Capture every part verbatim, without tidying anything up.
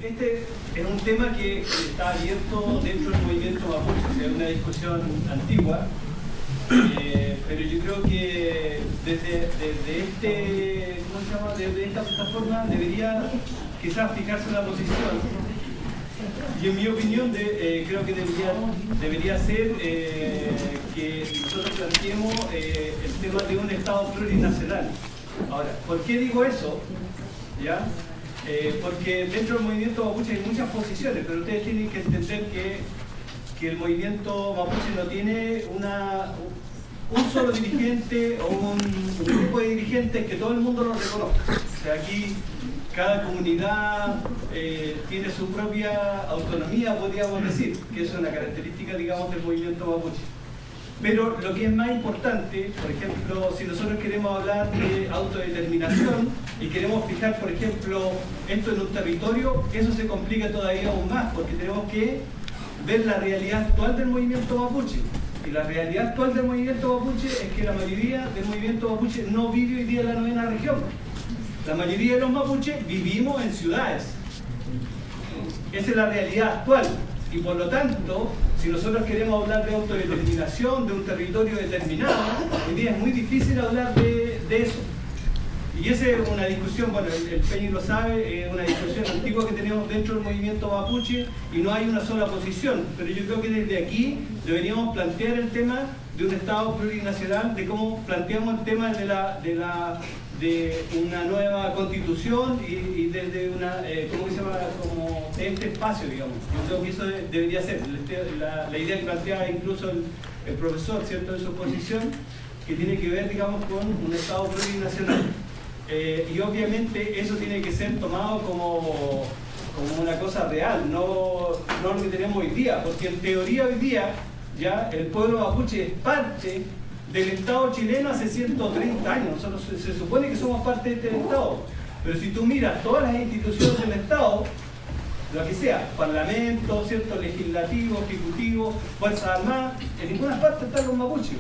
este es un tema que está abierto dentro del movimiento mapuche, o sea, es una discusión antigua, eh, pero yo creo que desde, desde este, ¿cómo se llama? Desde esta plataforma debería quizás fijarse una posición. Y en mi opinión, de, eh, creo que debería, debería ser eh, que nosotros planteemos eh, el tema de un Estado plurinacional. Ahora, ¿por qué digo eso? ¿Ya? Eh, porque dentro del movimiento mapuche hay muchas posiciones, pero ustedes tienen que entender que, que el movimiento mapuche no tiene una, un solo dirigente o un, un grupo de dirigentes que todo el mundo lo reconozca. O sea, aquí cada comunidad eh, tiene su propia autonomía, podríamos decir, que es una característica, digamos, del movimiento mapuche. Pero lo que es más importante, por ejemplo, si nosotros queremos hablar de autodeterminación y queremos fijar, por ejemplo, esto en un territorio, eso se complica todavía aún más, porque tenemos que ver la realidad actual del movimiento mapuche. Y la realidad actual del movimiento mapuche es que la mayoría del movimiento mapuche no vive hoy día en la novena región. La mayoría de los mapuches vivimos en ciudades. Esa es la realidad actual. Y por lo tanto, si nosotros queremos hablar de autodeterminación, de un territorio determinado, hoy día es muy difícil hablar de, de eso. Y esa es una discusión, bueno, el, el Peñi lo sabe, es una discusión antigua que tenemos dentro del movimiento mapuche y no hay una sola posición. Pero yo creo que desde aquí deberíamos plantear el tema de un Estado plurinacional, de cómo planteamos el tema de la... De la de una nueva constitución y, y desde una, eh, ¿cómo se llama? Como este espacio, digamos. Yo creo que eso de, debería ser. La, la idea que planteaba incluso el, el profesor, ¿cierto?, en su posición, que tiene que ver, digamos, con un Estado plurinacional. Eh, y obviamente eso tiene que ser tomado como, como una cosa real, no, no lo que tenemos hoy día, porque en teoría hoy día ya el pueblo mapuche es parte del Estado chileno hace ciento treinta años. Nosotros se, se supone que somos parte de este Estado, pero si tú miras todas las instituciones del Estado, lo que sea, parlamento, cierto, legislativo, ejecutivo, fuerzas armadas, en ninguna parte están los mapuches.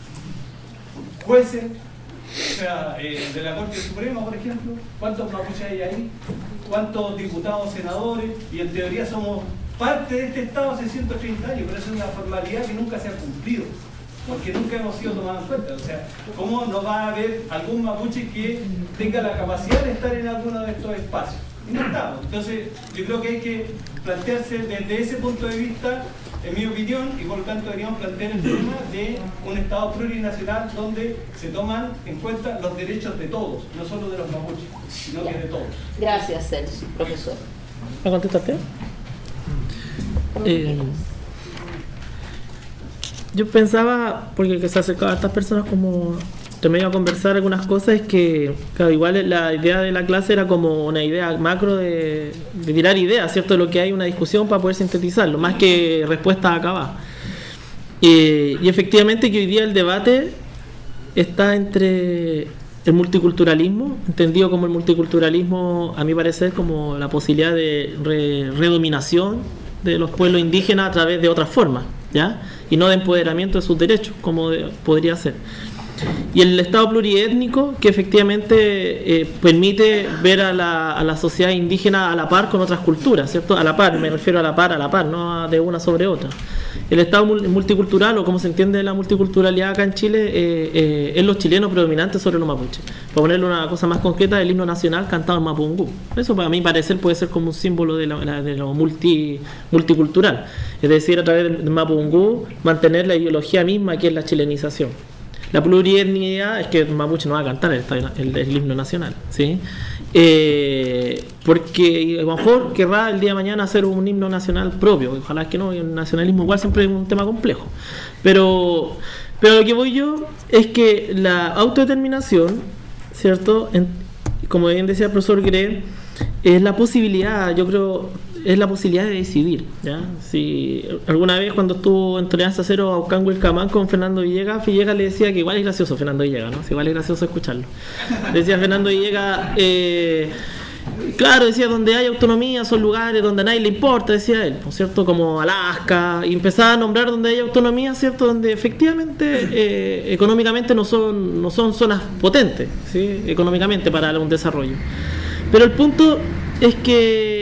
Jueces, o sea, eh, de la Corte Suprema, por ejemplo, ¿cuántos mapuches hay ahí? ¿Cuántos diputados, senadores? Y en teoría somos parte de este Estado hace ciento treinta años, pero eso es una formalidad que nunca se ha cumplido, porque nunca hemos sido tomados en cuenta. O sea, ¿cómo no va a haber algún mapuche que tenga la capacidad de estar en alguno de estos espacios? Y no estamos. Entonces, yo creo que hay que plantearse desde ese punto de vista, en mi opinión, y por lo tanto deberíamos plantear el tema de un Estado plurinacional donde se toman en cuenta los derechos de todos, no solo de los mapuches, sino que de todos. Gracias, Celso, profesor. ¿Me contestaste? Eh, yo pensaba, porque que se acercaban a estas personas como te medio a conversar algunas cosas, es que, claro, igual la idea de la clase era como una idea macro de, de tirar ideas, ¿cierto? De lo que hay, una discusión para poder sintetizarlo, más que respuestas acabadas. Eh, y efectivamente que hoy día el debate está entre el multiculturalismo, entendido como el multiculturalismo, a mi parecer, como la posibilidad de re, redominación de los pueblos indígenas a través de otras formas, ¿ya? Y no de empoderamiento de sus derechos, como de, podría ser. Y el Estado pluriétnico, que efectivamente eh, permite ver a la, a la sociedad indígena a la par con otras culturas, ¿cierto? A la par, me refiero a la par, a la par, no de una sobre otra. El Estado multicultural, o como se entiende la multiculturalidad acá en Chile, eh, eh, es los chilenos predominantes sobre los mapuches. Para ponerle una cosa más concreta, el himno nacional cantado en mapungú. Eso, para mí parecer, puede ser como un símbolo de, la, de lo multi, multicultural. Es decir, a través del mapungú, mantener la ideología misma que es la chilenización. La plurietnicidad es que el mapuche no va a cantar el, el, el himno nacional, ¿sí? Eh, porque a lo mejor querrá el día de mañana hacer un himno nacional propio, ojalá que no, y el nacionalismo igual siempre es un tema complejo, pero, pero lo que voy yo es que la autodeterminación, ¿cierto? En, como bien decía el profesor Gre, es la posibilidad, yo creo, es la posibilidad de decidir, ¿ya? Si alguna vez cuando estuvo en Tolerancia Cero a Aucán Huilcamán con Fernando Villegas, Villegas le decía que igual es gracioso Fernando Villegas, ¿no? Si igual es gracioso escucharlo. Decía Fernando Villegas, eh, claro, decía, donde hay autonomía son lugares donde a nadie le importa, decía él, ¿no es cierto? Como Alaska, y empezaba a nombrar donde hay autonomía, ¿cierto? Donde efectivamente eh, económicamente no son, no son zonas potentes, ¿sí? Económicamente para un desarrollo. Pero el punto es que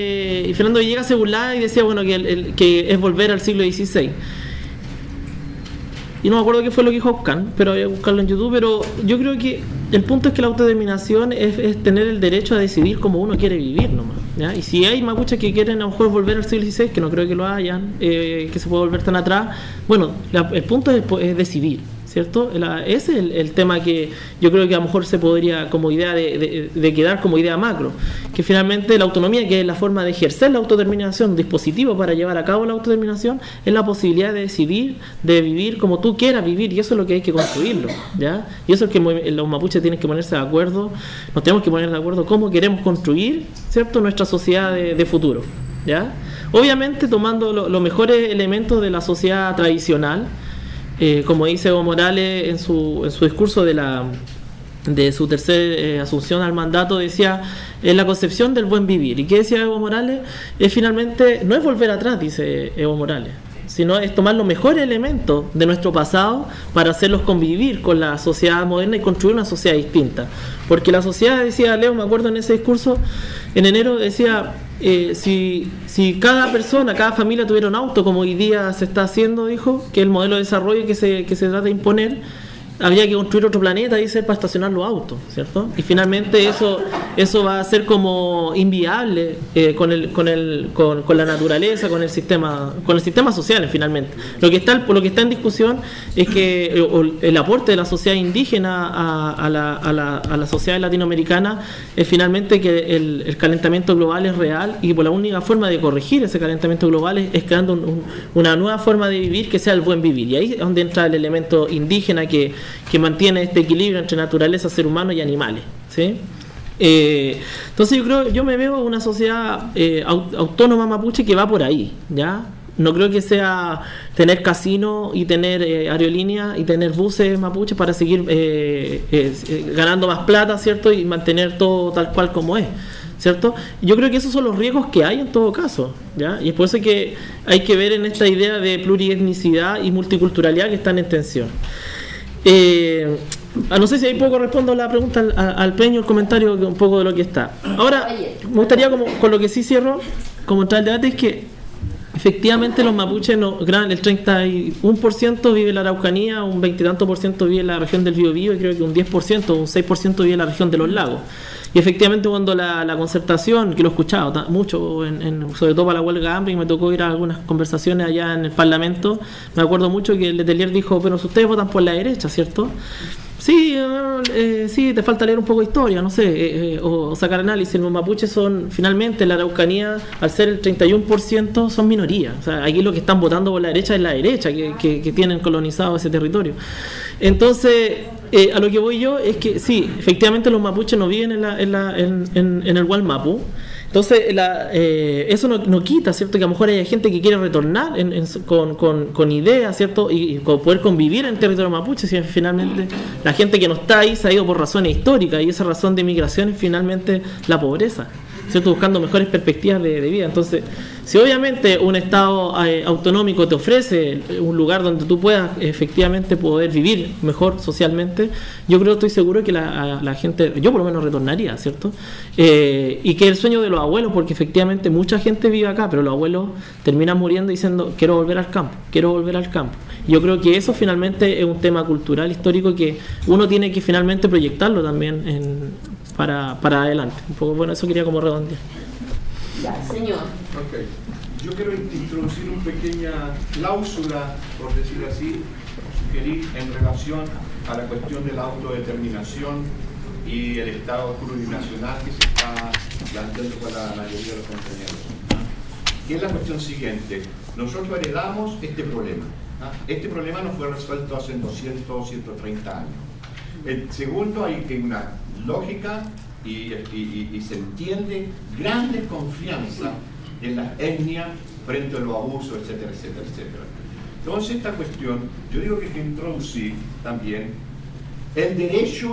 y Fernando Villegas se burlaba y decía, bueno, que, el, el, que es volver al siglo dieciséis. Y no me acuerdo qué fue lo que dijo Oscan, pero voy a buscarlo en YouTube. Pero yo creo que el punto es que la autodeterminación es, es tener el derecho a decidir cómo uno quiere vivir nomás, ¿ya? Y si hay mapuches que quieren a lo mejor volver al siglo dieciséis, que no creo que lo hayan, eh, que se puede volver tan atrás, bueno, la, el punto es, es decidir, ¿cierto? La, ese es el, el tema que yo creo que a lo mejor se podría, como idea de, de, de quedar como idea macro, que finalmente la autonomía, que es la forma de ejercer la autodeterminación, un dispositivo para llevar a cabo la autodeterminación, es la posibilidad de decidir, de vivir como tú quieras vivir, y eso es lo que hay que construirlo, ¿ya? Y eso es que los mapuches tienen que ponerse de acuerdo, nos tenemos que poner de acuerdo cómo queremos construir, ¿cierto?, nuestra sociedad de, de futuro, ¿ya? Obviamente tomando lo, los mejores elementos de la sociedad tradicional. Eh, como dice Evo Morales en su, en su discurso de la de su tercera eh, asunción al mandato, decía, en la concepción del buen vivir. ¿Y qué decía Evo Morales? Es finalmente, no es volver atrás, dice Evo Morales, sino es tomar los mejores elementos de nuestro pasado para hacerlos convivir con la sociedad moderna y construir una sociedad distinta. Porque la sociedad, decía Leo, me acuerdo en ese discurso, en enero decía, eh, si, si cada persona, cada familia tuviera un auto, como hoy día se está haciendo, dijo, que el modelo de desarrollo que se, que se trata de imponer, habría que construir otro planeta, dice, para estacionar los autos, ¿cierto? Y finalmente eso eso va a ser como inviable eh, con el con el con, con la naturaleza, con el sistema con el sistema social, finalmente. Lo que está lo que está en discusión es que el, el aporte de la sociedad indígena a, a, la, a, la, a la sociedad latinoamericana es finalmente que el, el calentamiento global es real, y por la única forma de corregir ese calentamiento global es, es creando un, un, una nueva forma de vivir que sea el buen vivir. Y ahí es donde entra el elemento indígena que que mantiene este equilibrio entre naturaleza, ser humano y animales, ¿sí? Eh, entonces yo creo, yo me veo una sociedad eh, autónoma mapuche que va por ahí, ¿ya? No creo que sea tener casino y tener eh, aerolíneas y tener buses mapuches para seguir eh, eh, ganando más plata, ¿cierto? Y mantener todo tal cual como es, ¿cierto? Yo creo que esos son los riesgos que hay en todo caso, ¿ya? Y es por eso que hay que ver en esta idea de plurietnicidad y multiculturalidad que están en tensión. Eh, no sé si ahí poco respondo la pregunta al, al Peño, el comentario un poco de lo que está. Ahora, me gustaría, como con lo que sí cierro, como entrar al debate, es que efectivamente los mapuches, no, el treinta y uno por ciento vive en la Araucanía, un veinte y tanto por ciento vive en la región del Biobío, y creo que un diez por ciento, un seis por ciento vive en la región de los lagos. Y efectivamente cuando la, la concertación, que lo he escuchado mucho, en, en, sobre todo para la huelga de hambre, y me tocó ir a algunas conversaciones allá en el Parlamento, me acuerdo mucho que el Letelier dijo, pero si ustedes votan por la derecha, ¿cierto? Sí, eh, sí, te falta leer un poco de historia, no sé, eh, eh, o, o sacar análisis. Los mapuches son, finalmente, la Araucanía, al ser el treinta y uno por ciento, son minoría. O sea, aquí lo que están votando por la derecha es la derecha, que, que, que tienen colonizado ese territorio. Entonces, eh, a lo que voy yo es que, sí, efectivamente los mapuches no viven en, la, en, la, en, en, en el Gualmapu. Entonces, la, eh, eso no, no quita, ¿cierto?, que a lo mejor hay gente que quiere retornar en, en, con, con, con ideas, ¿cierto?, y, y poder convivir en territorio mapuche. Si finalmente la gente que no está ahí se ha ido por razones históricas, y esa razón de migración es finalmente la pobreza, ¿cierto?, buscando mejores perspectivas de, de vida. Entonces, si obviamente un Estado eh, autonómico te ofrece un lugar donde tú puedas efectivamente poder vivir mejor socialmente, yo creo, estoy seguro que la, la gente, yo por lo menos retornaría, ¿cierto? Eh, y que el sueño de los abuelos, porque efectivamente mucha gente vive acá, pero los abuelos terminan muriendo diciendo, quiero volver al campo, quiero volver al campo. Y yo creo que eso finalmente es un tema cultural, histórico, que uno tiene que finalmente proyectarlo también en, para, para adelante. Un poco, bueno, eso quería como redondear. Ya, señor. Okay. Yo quiero introducir una pequeña cláusula, por decir así, sugerir en relación a la cuestión de la autodeterminación y el Estado plurinacional que se está planteando por la mayoría de los compañeros. Que es la cuestión siguiente: nosotros heredamos este problema. ¿Ah? Este problema no fue resuelto hace doscientos, ciento treinta años. El segundo, hay que una lógica y, y, y se entiende gran desconfianza en las etnias frente a los abusos, etcétera, etcétera, etcétera. Entonces, esta cuestión, yo digo que hay que introducir también el derecho,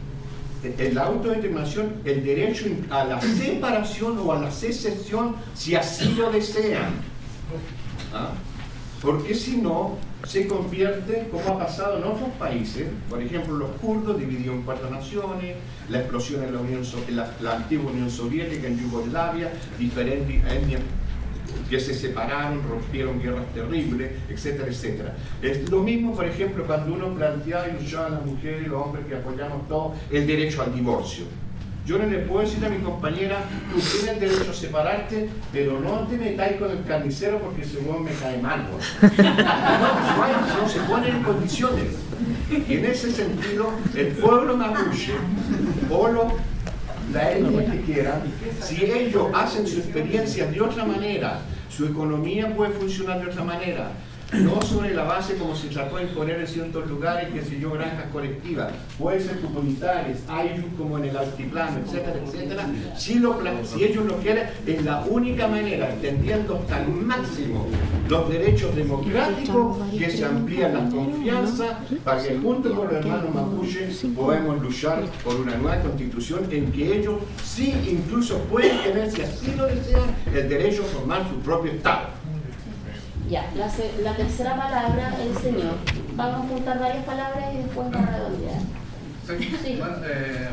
en la autodeterminación, el derecho a la separación o a la secesión, si así lo desean. ¿Ah? Porque si no, se convierte, como ha pasado en otros países, por ejemplo los kurdos divididos en cuatro naciones, la explosión en la, Unión so la, la antigua Unión Soviética, en Yugoslavia, diferentes etnias que se separaron, rompieron guerras terribles, etcétera, etcétera. Es lo mismo, por ejemplo, cuando uno planteaba y luchaba a las mujeres y los hombres que apoyamos todos el derecho al divorcio. Yo no le puedo decir a mi compañera, tú tienes derecho a separarte, pero no te metáis con el carnicero porque ese hueón me cae mal. No, no, hay, no se ponen en condiciones. Y en ese sentido, el pueblo mapuche, o lo, la etnia que quieran, si ellos hacen su experiencia de otra manera, su economía puede funcionar de otra manera, no sobre la base como se trató de imponer en ciertos lugares, que sé yo, granjas colectivas, puede ser comunitarias, hay como en el altiplano, etcétera, etcétera. Si, lo, si ellos lo quieren, es la única manera, extendiendo hasta el máximo los derechos democráticos, que se amplían las confianzas, para que junto con los hermanos mapuches podamos luchar por una nueva constitución en que ellos sí incluso pueden tener, si así lo desean, el derecho a formar su propio Estado. Ya, la, la tercera palabra, el señor. Vamos a juntar varias palabras y después vamos a redondear. Sí, sí. Bueno, eh,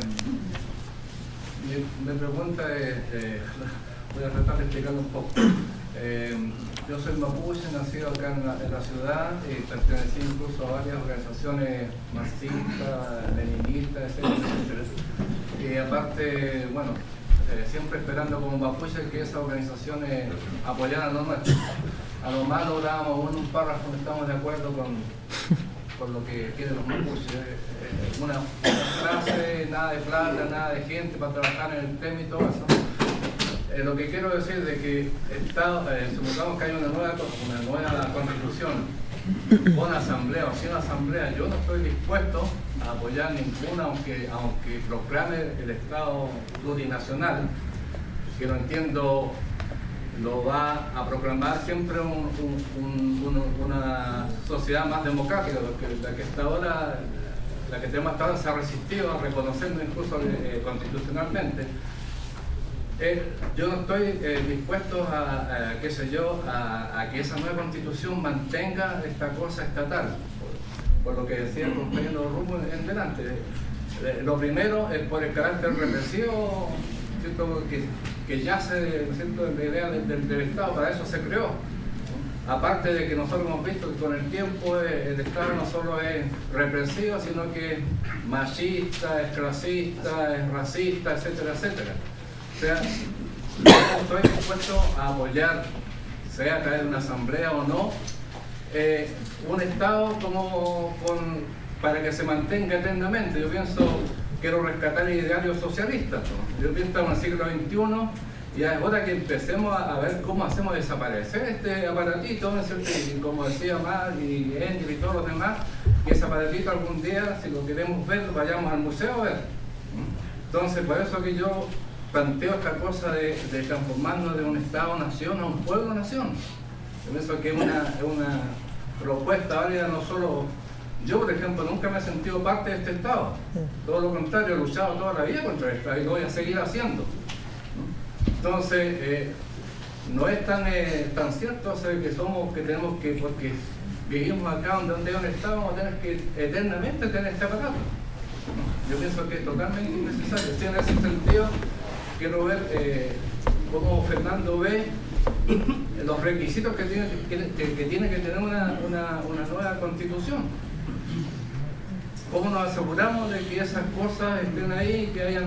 mi, mi pregunta es, eh, voy a tratar de explicarlo un poco. Eh, yo soy mapuche, nacido acá en la, en la ciudad y pertenecí incluso a varias organizaciones marxistas, leninistas, etcétera, etcétera. Y aparte, bueno, eh, siempre esperando como mapuche que esas organizaciones apoyaran lo nuestro. A lo más lográbamos un párrafo donde estamos de acuerdo con, con lo que quieren los mapuches. Eh, una, una frase, nada de plata, nada de gente para trabajar en el tema y todo eso. Eh, lo que quiero decir es de que Estado, eh, supongamos que hay una nueva, una nueva constitución, con asamblea o sin asamblea, yo no estoy dispuesto a apoyar ninguna, aunque, aunque proclame el Estado plurinacional, que no entiendo, lo va a proclamar siempre un, un, un, un, una sociedad más democrática, porque la que hasta ahora, la que tenemos hasta ahora se ha resistido a reconocerlo incluso eh, constitucionalmente. Eh, yo no estoy eh, dispuesto a, a, qué sé yo, a, a que esa nueva constitución mantenga esta cosa estatal, por, por lo que decía el compañero Rumo en, en delante. Eh, lo primero es por el carácter represivo, ¿cierto? Que, que yace, ¿cierto?, en la idea del, del, del Estado, para eso se creó. Aparte de que nosotros hemos visto que con el tiempo el Estado no solo es represivo, sino que es machista, es clasista, es racista, etcétera, etcétera. O sea, yo estoy dispuesto a apoyar, sea a través de una asamblea o no, eh, un Estado como con, para que se mantenga eternamente. Yo pienso, quiero rescatar el ideario socialista, ¿no? Yo pienso en el siglo veintiuno y ahora que empecemos a, a ver cómo hacemos desaparecer este aparatito, ¿no? Y como decía Mar y Engel y todos los demás, que ese aparatito algún día, si lo queremos ver, vayamos al museo a ver. Entonces, por eso que yo planteo esta cosa de, de transformarnos de un Estado-nación a un pueblo-nación. Yo pienso que es una, es una propuesta válida, no solo... Yo, por ejemplo, nunca me he sentido parte de este Estado. Todo lo contrario, he luchado toda la vida contra el Estado y lo voy a seguir haciendo. Entonces, eh, no es tan, eh, tan cierto, o sea, que somos, que tenemos que, porque vivimos acá donde hay un Estado, vamos a tener que eternamente tener este aparato. Yo pienso que es totalmente innecesario. Sí, en ese sentido, quiero ver eh, cómo Fernando ve los requisitos que tiene que, que, que, tiene que tener una, una, una nueva constitución. ¿Cómo nos aseguramos de que esas cosas estén ahí, que hayan,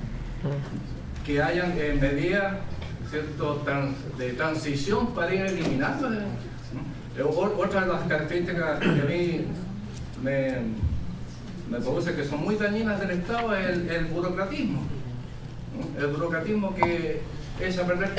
que hayan eh, medidas, ¿cierto?, trans, de transición para ir eliminando? ¿no? Otra de las características que a mí me, me parece que son muy dañinas del Estado es el, el burocratismo. ¿no? El burocratismo que es a perder.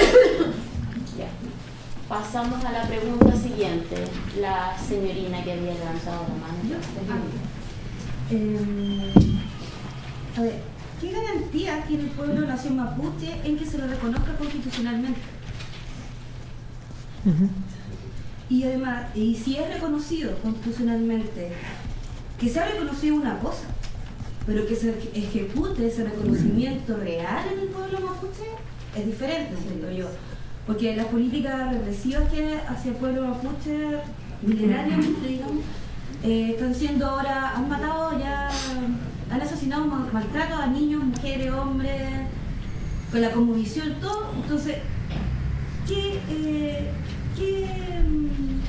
Pasamos a la pregunta siguiente. La señorina que había levantado la mano. Eh, a ver, ¿qué garantía tiene el pueblo nación mapuche en que se lo reconozca constitucionalmente? Uh-huh. Y además, y si es reconocido constitucionalmente, que se ha reconocido una cosa, pero que se ejecute ese reconocimiento real en el pueblo mapuche es diferente, siento yo. Porque las políticas represivas que hacia el pueblo mapuche milenariamente, digamos, eh, están siendo ahora, han matado ya, han asesinado, mal- maltrato a niños, mujeres, hombres, con la cosmovisión, todo. Entonces, ¿qué, eh, qué, mm,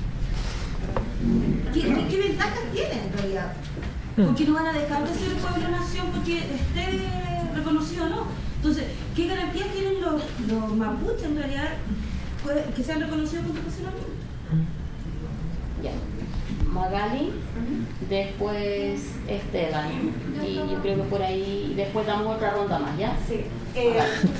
qué, qué- qué ventajas tiene en realidad? Porque no van a dejar de ser pueblo-nación porque esté reconocido o no. Entonces, ¿qué garantías tienen los, los mapuches en realidad pues, que sean reconocidos constitucionalmente? Ya. Magali, después Esteban. Y yo creo que por ahí, después damos otra ronda más, ¿ya? Sí. Eh,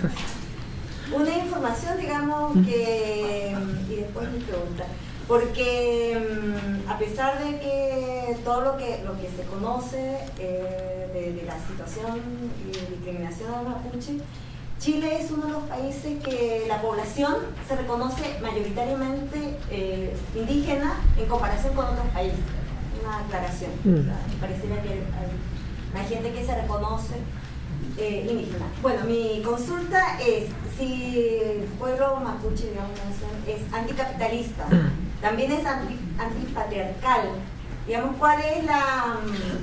una información, digamos, que. Y después mi pregunta. Porque mm, a pesar de que todo lo que, lo que se conoce eh, de, de la situación y de discriminación a los mapuches, Chile es uno de los países que la población se reconoce mayoritariamente eh, indígena en comparación con otros países. Una aclaración. Mm. O sea, me parecería que hay, hay gente que se reconoce eh, indígena. Bueno, mi consulta es si el pueblo mapuche, digamos, es anticapitalista, también es anti, antipatriarcal. Digamos, ¿cuál es la...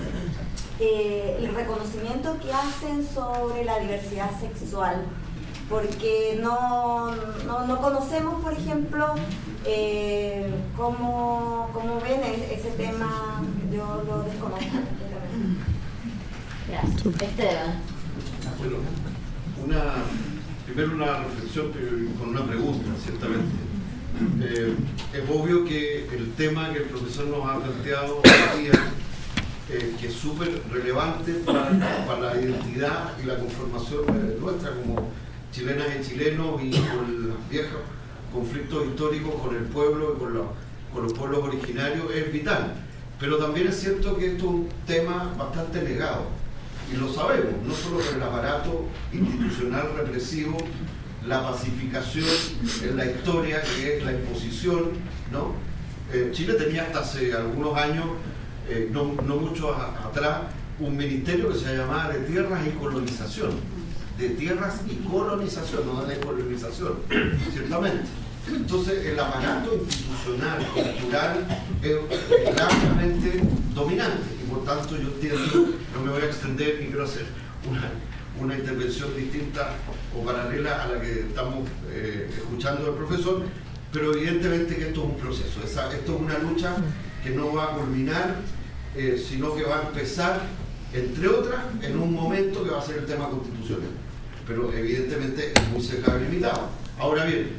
Eh, el reconocimiento que hacen sobre la diversidad sexual? Porque no, no, no conocemos, por ejemplo, eh, cómo, cómo ven ese tema, yo lo desconozco completamente. Gracias. Esteban. Bueno, una, primero una reflexión con una pregunta, ciertamente. Eh, es obvio que el tema que el profesor nos ha planteado hoy día, Eh, que es súper relevante para, para la identidad y la conformación eh, nuestra como chilenas y chilenos y con los viejos conflictos históricos con el pueblo y con, la, con los pueblos originarios, es vital. Pero también es cierto que esto es un tema bastante negado y lo sabemos, no solo por el aparato institucional represivo, la pacificación en la historia, que es la imposición, ¿no? Eh, Chile tenía hasta hace algunos años, Eh, no, no mucho a, atrás, un ministerio que se llamaba de Tierras y Colonización, de Tierras y Colonización, no de colonización, ciertamente. Entonces el aparato institucional, cultural, es largamente dominante y por tanto yo entiendo, no me voy a extender ni quiero hacer una, una intervención distinta o paralela a la que estamos eh, escuchando del profesor, pero evidentemente que esto es un proceso, esa, esto es una lucha que no va a culminar, eh, sino que va a empezar, entre otras, en un momento que va a ser el tema constitucional. Pero evidentemente es muy cercano y limitado. Ahora bien,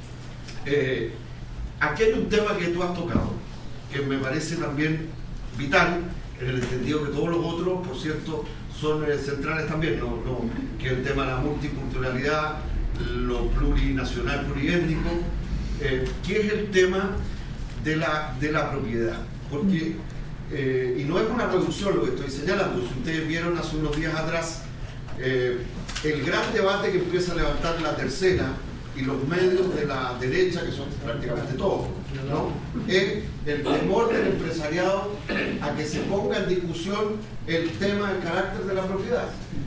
eh, aquí hay un tema que tú has tocado, que me parece también vital, en el entendido que todos los otros, por cierto, son eh, centrales también, ¿no? No, que es el tema de la multiculturalidad, lo plurinacional, pluriétnico, eh, que es el tema de la, de la propiedad, porque, eh, y no es una reducción lo que estoy señalando, si ustedes vieron hace unos días atrás, eh, el gran debate que empieza a levantar la tercera y los medios de la derecha, que son prácticamente todos, ¿no? Es el temor del empresariado a que se ponga en discusión el tema del carácter de la propiedad.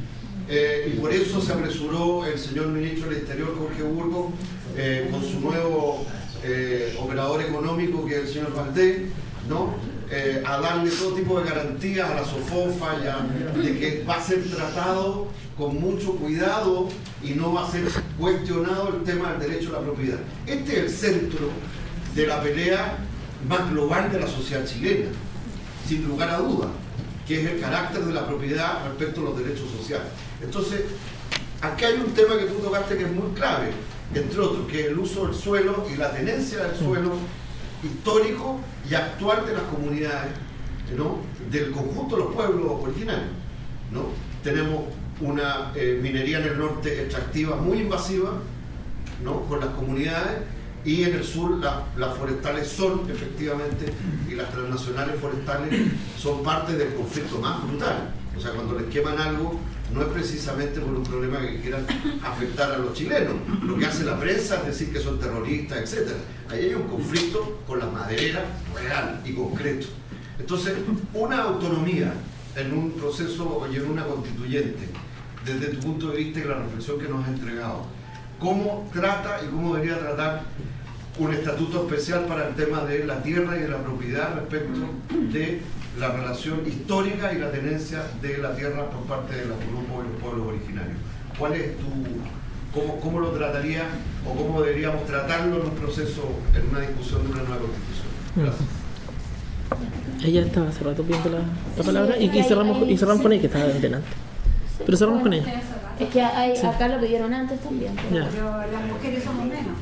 Eh, y por eso se apresuró el señor ministro del Exterior, Jorge Burgos, eh, con su nuevo Eh, operador económico, que es el señor Valdés, ¿no? Eh, a darle todo tipo de garantías a la SOFOFA, ya, de que va a ser tratado con mucho cuidado y no va a ser cuestionado el tema del derecho a la propiedad. Este es el centro de la pelea más global de la sociedad chilena, sin lugar a dudas, que es el carácter de la propiedad respecto a los derechos sociales. Entonces, aquí hay un tema que tú tocaste que es muy clave, entre otros, que es el uso del suelo y la tenencia del suelo histórico y actual de las comunidades, ¿no? Del conjunto de los pueblos originarios, ¿no? Tenemos una eh, minería en el norte extractiva muy invasiva, ¿no? Con las comunidades, y en el sur la, las forestales son efectivamente, y las transnacionales forestales son parte del conflicto más brutal. O sea, cuando les queman algo, no es precisamente por un problema que quieran afectar a los chilenos. Lo que hace la prensa es decir que son terroristas, etcétera. Ahí hay un conflicto con las madereras real y concreto. Entonces, una autonomía en un proceso y en una constituyente, desde tu punto de vista y la reflexión que nos has entregado, ¿cómo trata y cómo debería tratar un estatuto especial para el tema de la tierra y de la propiedad respecto de la relación histórica y la tenencia de la tierra por parte de los grupos y los pueblos originarios. ¿Cuál es tu, cómo, cómo lo trataría o cómo deberíamos tratarlo en un proceso, en una discusión de una nueva constitución? Gracias. Ella estaba hace rato viendo la, la palabra y, y cerramos, y cerramos con ella, que estaba delante. Pero cerramos con ella. Es que hay, Sí. acá lo pidieron antes también. Pero... Ya. Pero las mujeres somos menos.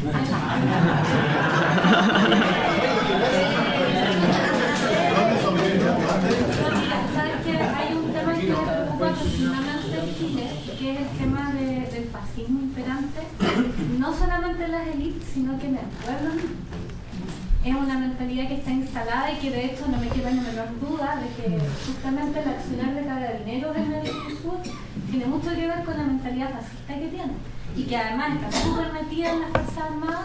¿Sabes qué? Hay un tema que me preocupa profundamente en Chile, que es el tema de, del fascismo imperante, no solamente en las élites, sino que en el pueblo mismo. Es una mentalidad que está instalada y que de hecho no me queda ni menor duda de que justamente el accionar de Carabineros en el sur tiene mucho que ver con la mentalidad fascista que tiene y que además está súper metida en las Fuerzas Armadas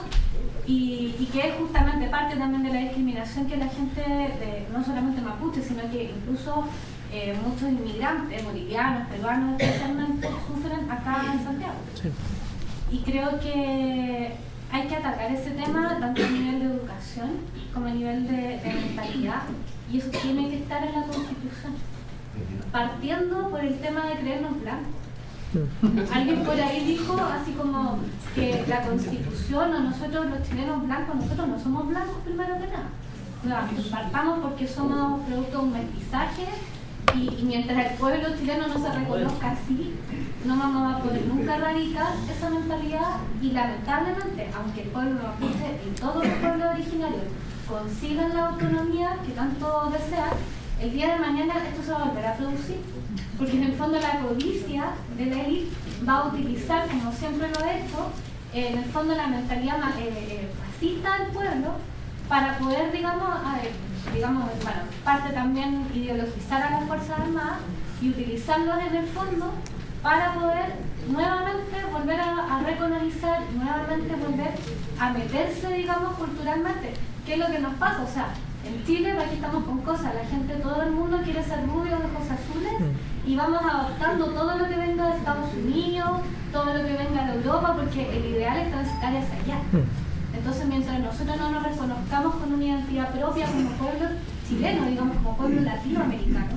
y, y que es justamente parte también de la discriminación que la gente, de, no solamente mapuche, sino que incluso eh, muchos inmigrantes, bolivianos, peruanos especialmente, sufren acá en Santiago. Sí. Y creo que hay que atacar ese tema tanto a nivel de educación como a nivel de, de mentalidad, y eso tiene que estar en la Constitución, partiendo por el tema de creernos blancos. Alguien por ahí dijo así como que la Constitución o nosotros los chilenos blancos, nosotros no somos blancos primero que nada. No, partamos porque somos producto de un mestizaje y, y mientras el pueblo chileno no se reconozca así, no vamos a poder nunca erradicar esa mentalidad y lamentablemente, aunque el pueblo mapuche y todos los pueblos originarios consigan la autonomía que tanto desean, el día de mañana esto se va a volver a producir, porque en el fondo la codicia de la élite va a utilizar, como siempre lo ha hecho, en el fondo la mentalidad eh, fascista del pueblo para poder, digamos, eh, digamos, bueno, parte también ideologizar a las Fuerzas Armadas y utilizarlos en el fondo para poder nuevamente volver a, a recolonizar, nuevamente volver a meterse, digamos, culturalmente. ¿Qué es lo que nos pasa? O sea, en Chile, aquí estamos con cosas, la gente, todo el mundo quiere ser rubio, de ojos azules, y vamos adoptando todo lo que venga de Estados Unidos, todo lo que venga de Europa, porque el ideal es transitar hacia allá. Entonces, mientras nosotros no nos reconozcamos con una identidad propia como pueblo chileno, digamos, como pueblo latinoamericano,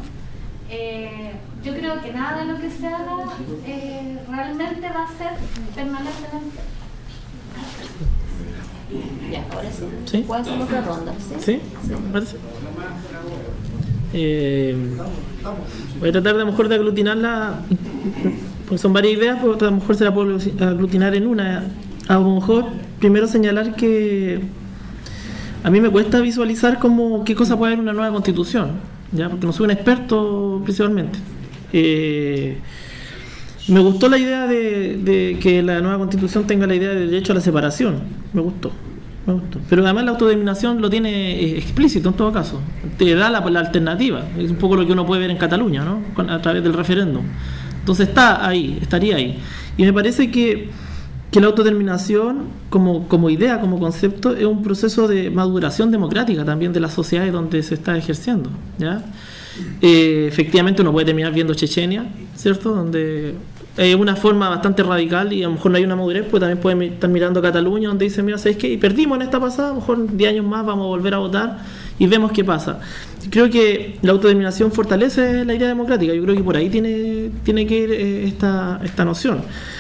eh, yo creo que nada de lo que se haga eh, realmente va a ser permanentemente. Ya, ahora sí. ¿Sí? ¿Puedo hacer otra ronda? ¿Sí? ¿Sí? ¿Me parece? Eh, voy a tratar de a lo mejor de aglutinarla, porque son varias ideas, pero a lo mejor se la puedo aglutinar en una. A lo mejor primero señalar que a mí me cuesta visualizar cómo, qué cosa puede haber una nueva constitución, ¿ya? Porque no soy un experto principalmente. Eh, me gustó la idea de, de que la nueva constitución tenga la idea del derecho a la separación, me gustó, me gustó. Pero además la autodeterminación lo tiene explícito en todo caso, te da la, la alternativa, es un poco lo que uno puede ver en Cataluña, ¿no? Con, a través del referéndum. Entonces está ahí, estaría ahí. Y me parece que que la autodeterminación como, como idea, como concepto, es un proceso de maduración democrática también de las sociedades donde se está ejerciendo, ¿ya? Eh, efectivamente uno puede terminar viendo Chechenia, ¿cierto? Donde es una forma bastante radical y a lo mejor no hay una madurez, pues también puede estar mirando Cataluña donde dicen, mira, ¿sabes qué? Y perdimos en esta pasada, a lo mejor diez años más vamos a volver a votar y vemos qué pasa. Creo que la autodeterminación fortalece la idea democrática, yo creo que por ahí tiene, tiene que ir eh, esta, esta noción.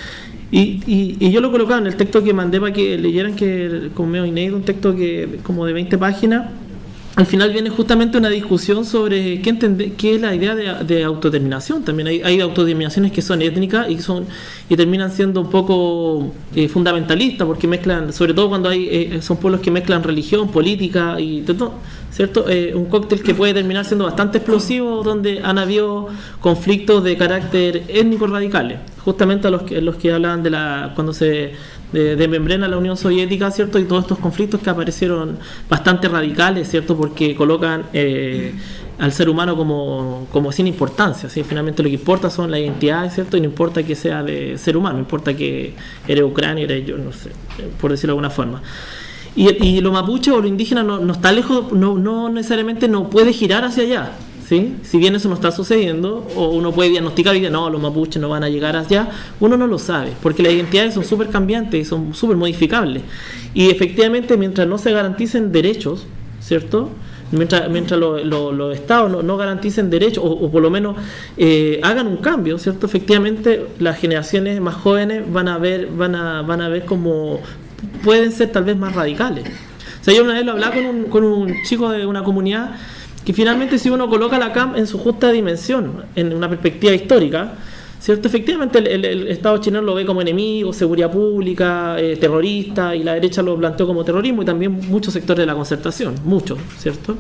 Y, y, y yo lo colocaba en el texto que mandé para que leyeran, que como medio inédito, un texto que como de veinte páginas. Al final viene justamente una discusión sobre qué, entende, qué es la idea de, de autodeterminación. También hay, hay autodeterminaciones que son étnicas y son y terminan siendo un poco eh, fundamentalistas, porque mezclan, sobre todo cuando hay eh, son pueblos que mezclan religión, política y todo, ¿cierto? Eh, un cóctel que puede terminar siendo bastante explosivo, donde han habido conflictos de carácter étnico radicales, justamente a los que, los que hablaban de la cuando se de, de membrana la Unión Soviética, ¿cierto? Y todos estos conflictos que aparecieron bastante radicales, ¿cierto? Porque colocan eh, al ser humano como, como sin importancia, ¿sí? Finalmente lo que importa son las identidades, ¿cierto? Y no importa que sea de ser humano, no importa que eres Ucrania, eres yo, no sé, por decirlo de alguna forma. Y, y lo mapuche o lo indígena no, no está lejos, no, no necesariamente no puede girar hacia allá, ¿sí? Si bien eso no está sucediendo, o uno puede diagnosticar y decir, no, los mapuches no van a llegar allá, uno no lo sabe, porque las identidades son súper cambiantes y son súper modificables. Y efectivamente, mientras no se garanticen derechos, ¿cierto?, mientras, mientras los lo, lo estados no, no garanticen derechos, o, o por lo menos eh, hagan un cambio, ¿cierto?, efectivamente las generaciones más jóvenes van a ver, van a, van a ver como pueden ser tal vez más radicales. O sea, yo una vez lo hablaba con un, con un chico de una comunidad, que finalmente si uno coloca la C A M en su justa dimensión, en una perspectiva histórica, ¿cierto?, efectivamente el, el, el Estado chileno lo ve como enemigo, seguridad pública, eh, terrorista, y la derecha lo planteó como terrorismo, y también muchos sectores de la concertación, muchos, ¿cierto?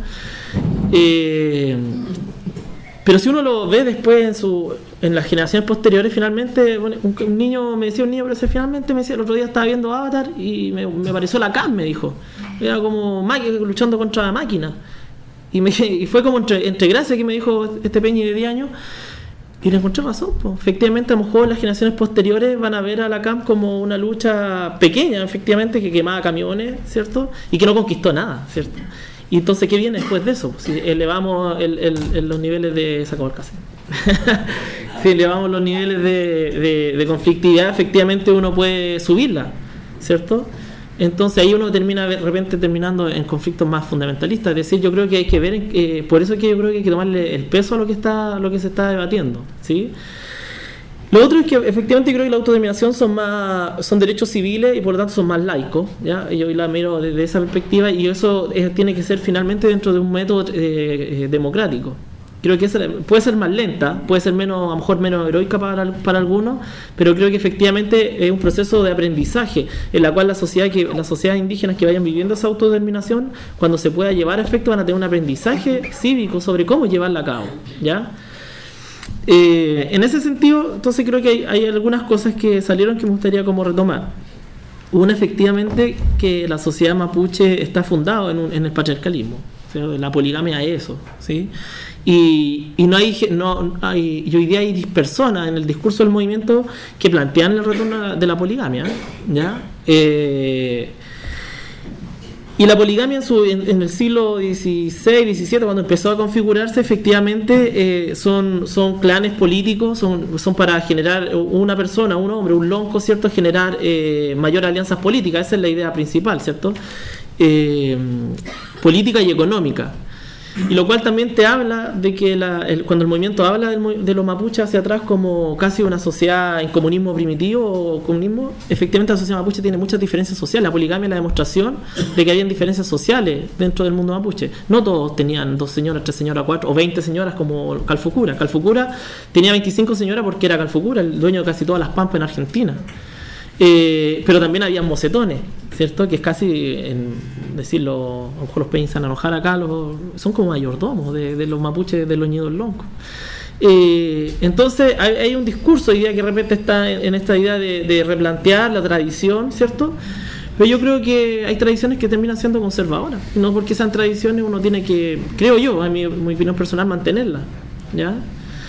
Eh, pero si uno lo ve después en su en las generaciones posteriores, finalmente, bueno, un, un niño me decía, un niño, pero ese finalmente me decía, el otro día estaba viendo Avatar y me, me pareció la C A M, me dijo, era como máquina luchando contra la máquina. Y, me, y fue como entre, entre gracias que me dijo este peñi de diez años, y le encontré razón, pues. Efectivamente, a lo mejor las generaciones posteriores van a ver a la C A M como una lucha pequeña, efectivamente, que quemaba camiones, ¿cierto?, y que no conquistó nada, ¿cierto? Y entonces, ¿qué viene después de eso? Si elevamos el, el, el, los niveles de... Se acabó el cassette. Si elevamos los niveles de, de, de conflictividad, efectivamente uno puede subirla, ¿cierto? Entonces ahí uno termina de repente terminando en conflictos más fundamentalistas. Es decir, yo creo que hay que ver, eh, por eso es que yo creo que hay que tomarle el peso a lo que está, a lo que se está debatiendo, ¿sí? Lo otro es que efectivamente yo creo que la autodeterminación son más, son derechos civiles y por lo tanto son más laicos, ¿ya? Yo la miro desde esa perspectiva, y eso es, tiene que ser finalmente dentro de un método eh, eh, democrático. Creo que esa, puede ser más lenta, puede ser menos, a lo mejor menos heroica para, para algunos, pero creo que efectivamente es un proceso de aprendizaje en la cual la sociedad que las sociedades indígenas que vayan viviendo esa autodeterminación, cuando se pueda llevar a efecto, van a tener un aprendizaje cívico sobre cómo llevarla a cabo, ¿ya? Eh, en ese sentido, entonces creo que hay, hay algunas cosas que salieron que me gustaría como retomar. Una, efectivamente, que la sociedad mapuche está fundada en, un, en el patriarcalismo, o sea, la poligamia es eso, ¿sí? Y, y no hay, no hay, y hoy día hay personas en el discurso del movimiento que plantean el retorno de la poligamia, ¿ya? Eh, y la poligamia en, su, en, en el siglo dieciséis, diecisiete, cuando empezó a configurarse, efectivamente eh, son, son clanes políticos, son, son para generar una persona, un hombre, un lonco, ¿cierto? Generar eh, mayor alianzas políticas, esa es la idea principal, ¿cierto? Eh, política y económica. Y lo cual también te habla de que la, el, cuando el movimiento habla del, de los mapuches hacia atrás como casi una sociedad en comunismo primitivo o comunismo, efectivamente la sociedad mapuche tiene muchas diferencias sociales. La poligamia es la demostración de que habían diferencias sociales dentro del mundo mapuche. No todos tenían dos señoras, tres señoras, cuatro o veinte señoras como Calfucura. Calfucura tenía veinticinco señoras porque era Calfucura, el dueño de casi todas las pampas en Argentina. Eh, pero también había mocetones, ¿cierto? Que es casi, en decirlo, a lo mejor los peñas se van a enojar acá, los, son como mayordomos de, de los mapuches de los ñidos loncos. Eh, entonces hay, hay un discurso hoy día que de repente está en, en esta idea de, de replantear la tradición, ¿cierto? Pero yo creo que hay tradiciones que terminan siendo conservadoras, no porque sean tradiciones uno tiene que, creo yo, a mi, mi opinión personal, mantenerlas, ¿ya?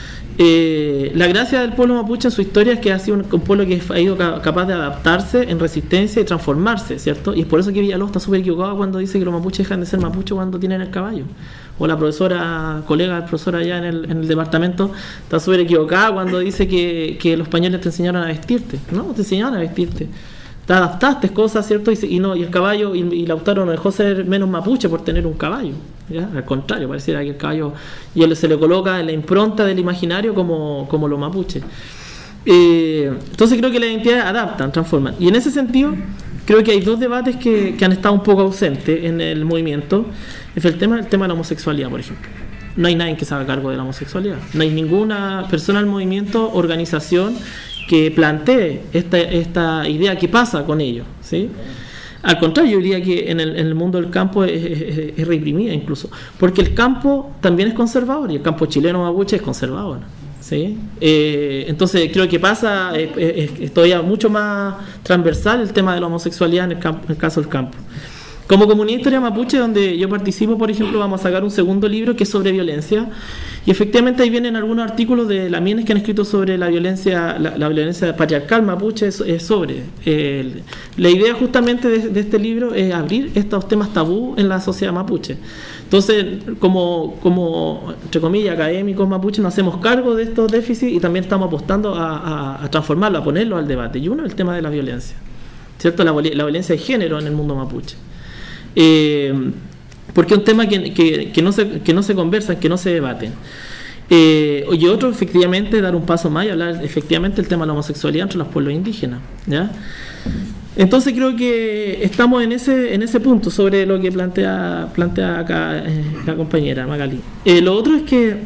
Eh, la gracia del pueblo mapuche en su historia es que ha sido un, un pueblo que ha ido ca capaz de adaptarse en resistencia y transformarse, ¿cierto? Y es por eso que Villalobos está súper equivocado cuando dice que los mapuches dejan de ser mapuches cuando tienen el caballo. O la profesora, colega profesora allá en el, en el departamento, está súper equivocada cuando dice que, que los españoles te enseñaron a vestirte. No, te enseñaron a vestirte. Te adaptaste cosas, ¿cierto? Y, y, no, y el caballo, y, y Lautaro no dejó ser menos mapuche por tener un caballo, ¿ya? Al contrario, pareciera que el caballo, y él se le coloca en la impronta del imaginario como, como los mapuches. Eh, entonces creo que las identidades adaptan, transforman. Y en ese sentido, creo que hay dos debates que, que han estado un poco ausentes en el movimiento. Es el tema, el tema de la homosexualidad, por ejemplo. No hay nadie que se haga cargo de la homosexualidad. No hay ninguna persona del movimiento, organización, que plantee esta, esta idea que pasa con ellos, ¿sí? Al contrario, yo diría que en el, en el mundo del campo es, es, es reprimida incluso, porque el campo también es conservador y el campo chileno mapuche es conservador, ¿sí? Eh, entonces creo que pasa, es, es, es todavía mucho más transversal el tema de la homosexualidad en el, campo, en el caso del campo. Como Comunidad de Historia Mapuche, donde yo participo, por ejemplo, vamos a sacar un segundo libro que es sobre violencia, y efectivamente ahí vienen algunos artículos de lamienes que han escrito sobre la violencia, la, la violencia patriarcal mapuche, es, es sobre. Eh, la idea justamente de, de este libro es abrir estos temas tabú en la sociedad mapuche. Entonces, como, como entre comillas, académicos mapuches, nos hacemos cargo de estos déficits y también estamos apostando a, a, a transformarlo, a ponerlo al debate. Y uno es el tema de la violencia, ¿cierto? La, la violencia de género en el mundo mapuche. Eh, porque es un tema que, que, que, no se, que no se conversa, que no se debate. Eh, y otro, efectivamente, dar un paso más y hablar efectivamente del tema de la homosexualidad entre los pueblos indígenas, ¿ya? Entonces creo que estamos en ese en ese punto sobre lo que plantea plantea acá eh, la compañera Magali. Eh, lo otro es que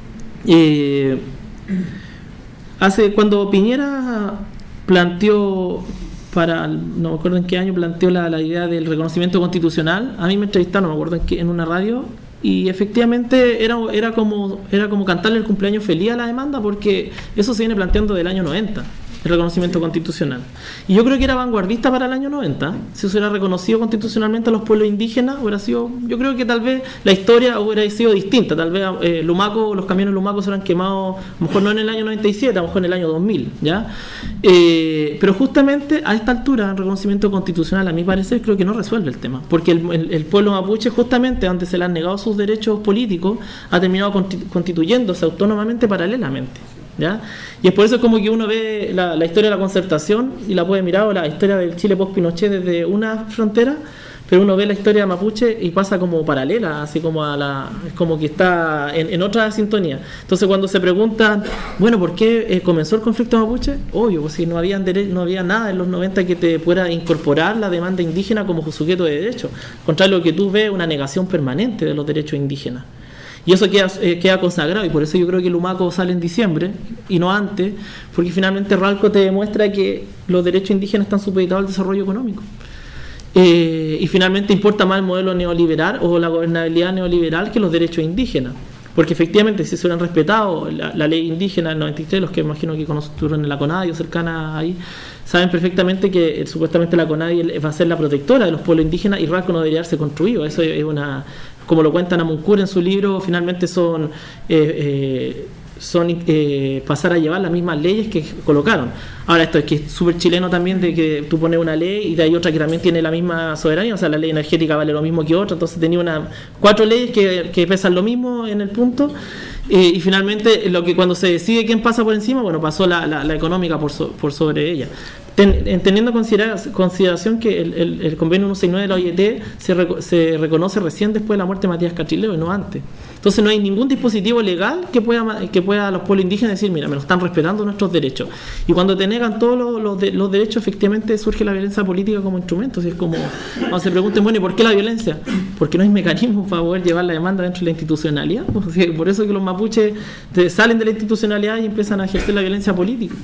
eh, hace cuando Piñera planteó para, no me acuerdo en qué año, planteó la, la idea del reconocimiento constitucional, a mí me entrevistaron, no me acuerdo en, qué, en una radio, y efectivamente era, era, como, era como cantarle el cumpleaños feliz a la demanda, porque eso se viene planteando del año noventa, el reconocimiento constitucional. Y yo creo que era vanguardista para el año noventa, si se hubiera reconocido constitucionalmente a los pueblos indígenas, hubiera sido, yo creo que tal vez la historia hubiera sido distinta, tal vez eh, Lumaco, los camiones Lumaco se hubieran quemado, a lo mejor no en el año noventa y siete, a lo mejor en el año dos mil, ¿ya? Eh, pero justamente a esta altura el reconocimiento constitucional, a mi parecer, creo que no resuelve el tema, porque el, el, el pueblo mapuche, justamente donde se le han negado sus derechos políticos, ha terminado constituyéndose autónomamente paralelamente, ¿ya? Y es por eso como que uno ve la, la historia de la concertación y la puede mirar, o la historia del Chile post-Pinochet desde una frontera, pero uno ve la historia mapuche y pasa como paralela, así como a la, es como que está en, en otra sintonía. Entonces cuando se preguntan, bueno, ¿por qué eh, comenzó el conflicto mapuche? Obvio, pues si no había, no había nada en los noventa que te pueda incorporar la demanda indígena como sujeto de derecho. Contrario a lo que tú ves, una negación permanente de los derechos indígenas. Y eso queda, eh, queda consagrado, y por eso yo creo que el Lumaco sale en diciembre y no antes, porque finalmente Ralco te demuestra que los derechos indígenas están supeditados al desarrollo económico. Eh, y finalmente importa más el modelo neoliberal o la gobernabilidad neoliberal que los derechos indígenas. Porque efectivamente, si se hubieran respetado la, la ley indígena del noventa y tres, los que imagino que conocieron en la CONADI o cercana ahí, saben perfectamente que eh, supuestamente la CONADI va a ser la protectora de los pueblos indígenas y Ralco no debería haberse construido. Eso es una, como lo cuenta Namuncur en su libro, finalmente son eh, eh, son eh, pasar a llevar las mismas leyes que colocaron. Ahora, esto es que es súper chileno también, de que tú pones una ley y hay otra que también tiene la misma soberanía, o sea, la ley energética vale lo mismo que otra, entonces tenía una, cuatro leyes que, que pesan lo mismo en el punto, eh, y finalmente lo que cuando se decide quién pasa por encima, bueno, pasó la, la, la económica por, so, por sobre ella. Ten, teniendo en considera, consideración que el, el, el convenio ciento sesenta y nueve de la O I E T se, rec, se reconoce recién después de la muerte de Matías Cachileo y no antes. Entonces no hay ningún dispositivo legal que pueda que pueda a los pueblos indígenas decir, mira, me lo están respetando nuestros derechos. Y cuando te negan todos los, los, de, los derechos, efectivamente surge la violencia política como instrumento. Así es como, cuando se pregunten, bueno, ¿y por qué la violencia? Porque no hay mecanismos para poder llevar la demanda dentro de la institucionalidad. O sea, por eso que los mapuches salen de la institucionalidad y empiezan a ejercer la violencia política.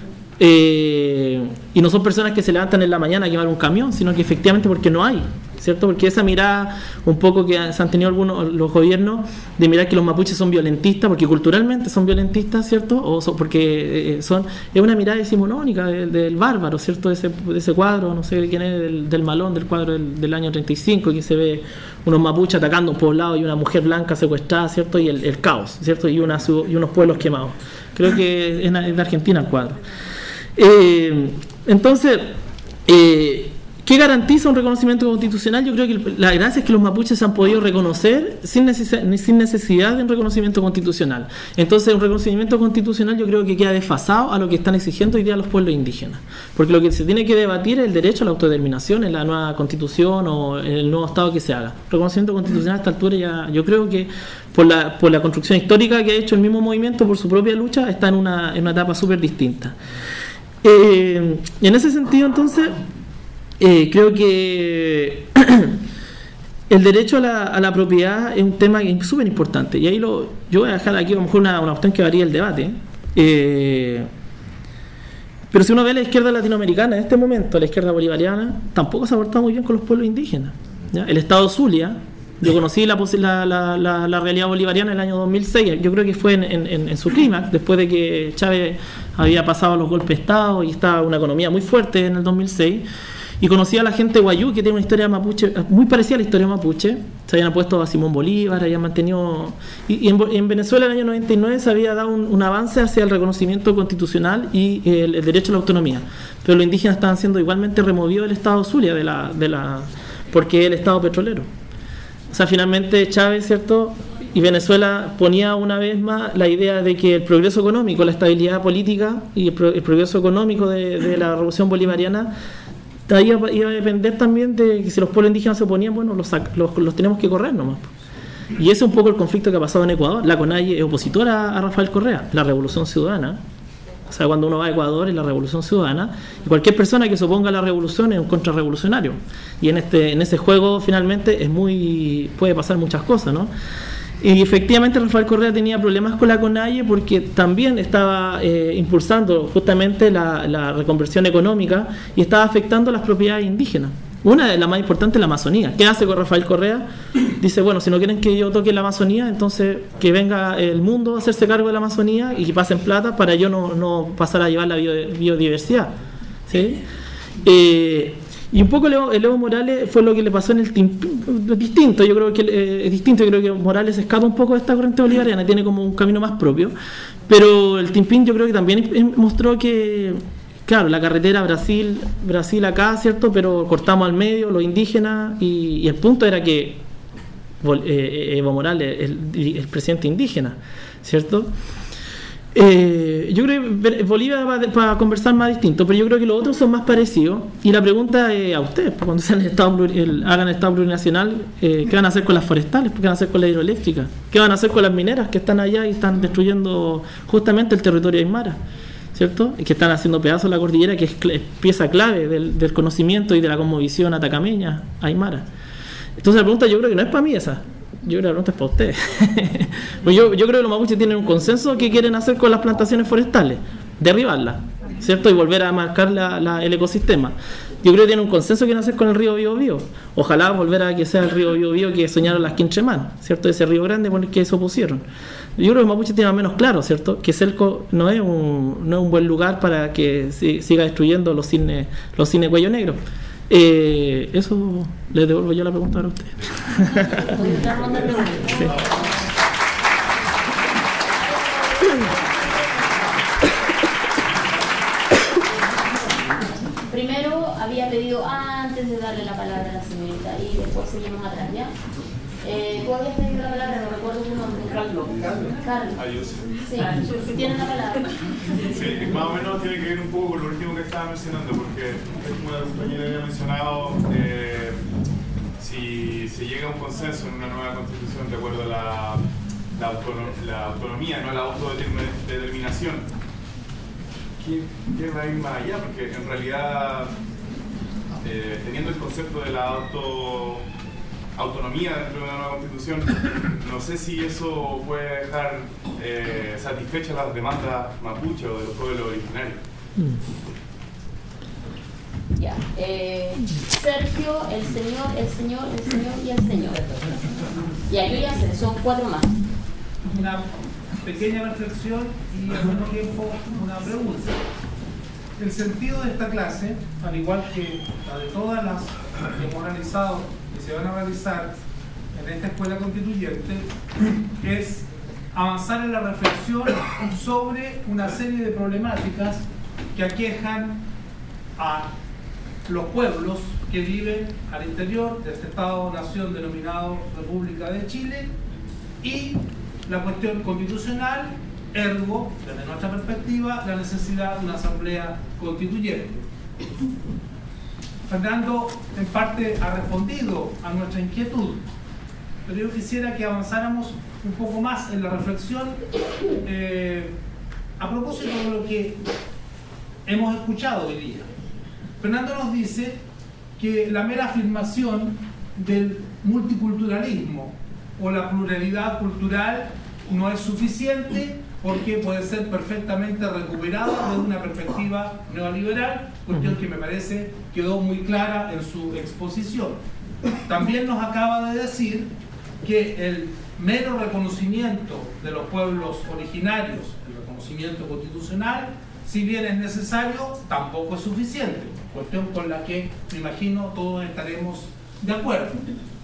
Eh, y no son personas que se levantan en la mañana a quemar un camión, sino que efectivamente porque no hay, ¿cierto? Porque esa mirada un poco que se han tenido algunos los gobiernos de mirar que los mapuches son violentistas, porque culturalmente son violentistas, ¿cierto? O son, porque eh, son, es una mirada decimonónica del, del bárbaro, ¿cierto? De ese, de ese cuadro, no sé quién es, del, del Malón, del cuadro del, del año treinta y cinco, que se ve unos mapuches atacando un poblado y una mujer blanca secuestrada, ¿cierto? Y el, el caos, ¿cierto? Y, una, y unos pueblos quemados. Creo que es de Argentina el cuadro. Eh, entonces, eh, ¿qué garantiza un reconocimiento constitucional? Yo creo que la gracia es que los mapuches se han podido reconocer sin necesidad, sin necesidad de un reconocimiento constitucional. Entonces, un reconocimiento constitucional yo creo que queda desfasado a lo que están exigiendo hoy día los pueblos indígenas. Porque lo que se tiene que debatir es el derecho a la autodeterminación en la nueva constitución o en el nuevo estado que se haga. El reconocimiento constitucional a esta altura ya, yo creo que por la, por la construcción histórica que ha hecho el mismo movimiento, por su propia lucha, está en una, en una etapa súper distinta. Eh, y en ese sentido, entonces, eh, creo que el derecho a la, a la propiedad es un tema súper importante. Y ahí lo, yo voy a dejar aquí a lo mejor una, una cuestión que varía el debate. Eh, pero si uno ve la izquierda latinoamericana en este momento, la izquierda bolivariana, tampoco se ha portado muy bien con los pueblos indígenas, ¿ya? El Estado Zulia, yo conocí la, la, la, la, la realidad bolivariana en el año dos mil seis, yo creo que fue en, en, en su clímax, después de que Chávez había pasado los golpes de Estado y estaba una economía muy fuerte en el dos mil seis, y conocía a la gente de Guayú, que tiene una historia mapuche muy parecida a la historia mapuche. Se habían opuesto a Simón Bolívar, habían mantenido... Y, y en, en Venezuela en el año noventa y nueve se había dado un, un avance hacia el reconocimiento constitucional y el, el derecho a la autonomía. Pero los indígenas estaban siendo igualmente removidos del Estado Zulia, de la, de la, porque es el Estado petrolero. O sea, finalmente Chávez, ¿cierto?, y Venezuela ponía una vez más la idea de que el progreso económico, la estabilidad política y el, pro, el progreso económico de, de la revolución bolivariana iba, iba a depender también de que si los pueblos indígenas se oponían, bueno, los, los, los tenemos que correr nomás. Y ese es un poco el conflicto que ha pasado en Ecuador. La CONAIE es opositora a, a Rafael Correa, la Revolución Ciudadana. O sea, cuando uno va a Ecuador es la Revolución Ciudadana, y cualquier persona que se oponga a la revolución es un contrarrevolucionario. Y en este en ese juego finalmente es muy puede pasar muchas cosas, ¿no? Y efectivamente Rafael Correa tenía problemas con la CONAIE porque también estaba eh, impulsando justamente la, la reconversión económica y estaba afectando las propiedades indígenas. Una de las más importantes es la Amazonía. ¿Qué hace con Rafael Correa? Dice, bueno, si no quieren que yo toque la Amazonía, entonces que venga el mundo a hacerse cargo de la Amazonía y que pasen plata para yo no, no pasar a llevar la biodiversidad. ¿Sí? Eh, y un poco Evo, Evo Morales fue lo que le pasó en el Timpín, distinto, yo creo que eh, es distinto, yo creo que Morales escapa un poco de esta corriente bolivariana, tiene como un camino más propio, pero el Timpín yo creo que también mostró que, claro, la carretera Brasil, Brasil acá, ¿cierto?, pero cortamos al medio, los indígenas, y, y el punto era que eh, Evo Morales, el, el presidente indígena, ¿cierto? Eh, yo creo que Bolivia va para conversar más distinto, pero yo creo que los otros son más parecidos. Y la pregunta es a ustedes, cuando sean el estado, el, hagan el Estado plurinacional, eh, ¿qué van a hacer con las forestales? ¿Qué van a hacer con la hidroeléctrica? ¿Qué van a hacer con las mineras que están allá y están destruyendo justamente el territorio aymara? ¿Cierto? Y que están haciendo pedazos la cordillera, que es, es pieza clave del, del conocimiento y de la cosmovisión atacameña aymara. Entonces la pregunta yo creo que no es para mí esa. Yo creo que la pregunta es para ustedes. Pues yo, yo creo que los mapuches tienen un consenso que quieren hacer con las plantaciones forestales, derribarlas, ¿cierto? Y volver a marcar la, la, el ecosistema. Yo creo que tienen un consenso que quieren hacer con el río Biobío. Ojalá volver a que sea el río Biobío que soñaron las Quintremán, ¿cierto? Ese río grande por el que se opusieron. Yo creo que los mapuches tienen al menos claro, ¿cierto?, que Selco no es un, no es un buen lugar para que si, siga destruyendo los cines, los cines Cuello Negro. Eh, eso les devuelvo yo la pregunta a ustedes. Sí. Primero había pedido antes de darle la palabra a la señorita y después seguimos atrás, ¿ya? Eh, ¿Tú habías pedido la palabra? No recuerdo tu nombre. Carlos. Carlos. Carlos. Sí, tienen la palabra. Sí, más o menos tiene que ver un poco con lo último que estaba mencionando, porque como la compañera había mencionado, eh, si se llega a un consenso en una nueva constitución de acuerdo a la, la, autonom la autonomía, no a la autodeterminación, ¿qué, qué va a ir más allá? Porque en realidad, eh, teniendo el concepto de la auto autonomía dentro de una nueva constitución, no sé si eso puede dejar eh, satisfechas las demandas mapuche o de los pueblos originarios. Ya, eh, Sergio, el señor, el señor, el señor y el señor. Ya, yo ya sé, son cuatro más. Una pequeña reflexión y al mismo tiempo una pregunta. El sentido de esta clase, al igual que la de todas las que hemos realizado que se van a realizar en esta escuela constituyente, es avanzar en la reflexión sobre una serie de problemáticas que aquejan a los pueblos que viven al interior de este Estado-nación denominado República de Chile, y la cuestión constitucional, ergo, desde nuestra perspectiva, la necesidad de una asamblea constituyente. Fernando en parte ha respondido a nuestra inquietud, pero yo quisiera que avanzáramos un poco más en la reflexión eh, a propósito de lo que hemos escuchado hoy día. Fernando nos dice que la mera afirmación del multiculturalismo o la pluralidad cultural no es suficiente, porque puede ser perfectamente recuperado desde una perspectiva neoliberal, cuestión que me parece quedó muy clara en su exposición. También nos acaba de decir que el mero reconocimiento de los pueblos originarios, el reconocimiento constitucional, si bien es necesario, tampoco es suficiente, cuestión con la que me imagino todos estaremos de acuerdo.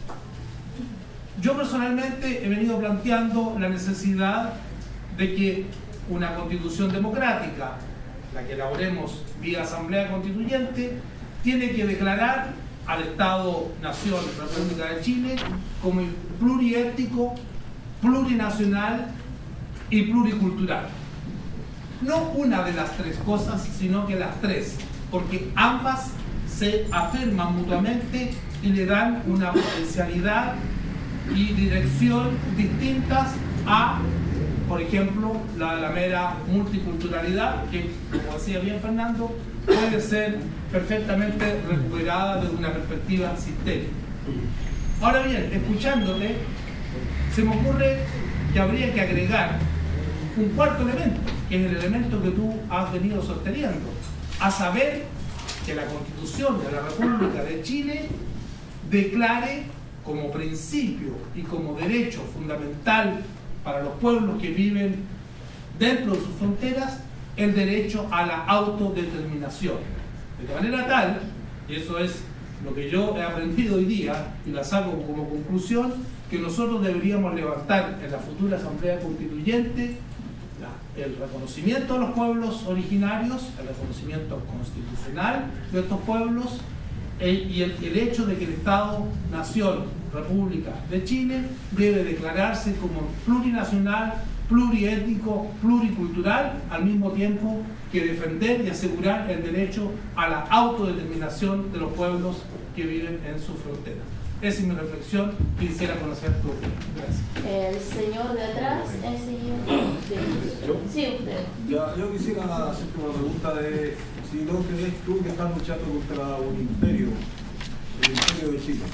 Yo personalmente he venido planteando la necesidad de que una constitución democrática, la que elaboremos vía Asamblea Constituyente, tiene que declarar al Estado-Nación República de Chile como pluriétnico, plurinacional y pluricultural. No una de las tres cosas, sino que las tres, porque ambas se afirman mutuamente y le dan una potencialidad y dirección distintas a, por ejemplo, la, la mera multiculturalidad, que, como decía bien Fernando, puede ser perfectamente recuperada desde una perspectiva sistémica. Ahora bien, escuchándote, se me ocurre que habría que agregar un cuarto elemento, que es el elemento que tú has venido sosteniendo, a saber que la Constitución de la República de Chile declare como principio y como derecho fundamental para los pueblos que viven dentro de sus fronteras el derecho a la autodeterminación. De manera tal, y eso es lo que yo he aprendido hoy día y la saco como conclusión, que nosotros deberíamos levantar en la futura Asamblea Constituyente la, el reconocimiento de los pueblos originarios, el reconocimiento constitucional de estos pueblos, el, y el, el hecho de que el Estado-Nación República de Chile debe declararse como plurinacional, pluriétnico, pluricultural, al mismo tiempo que defender y asegurar el derecho a la autodeterminación de los pueblos que viven en su frontera. Esa es mi reflexión y quisiera conocer tu opinión. Gracias. El señor de atrás, el señor de... Sí, usted. Ya, yo quisiera hacerte una pregunta de si no crees tú que estás luchando contra un imperio, el imperio de Chile.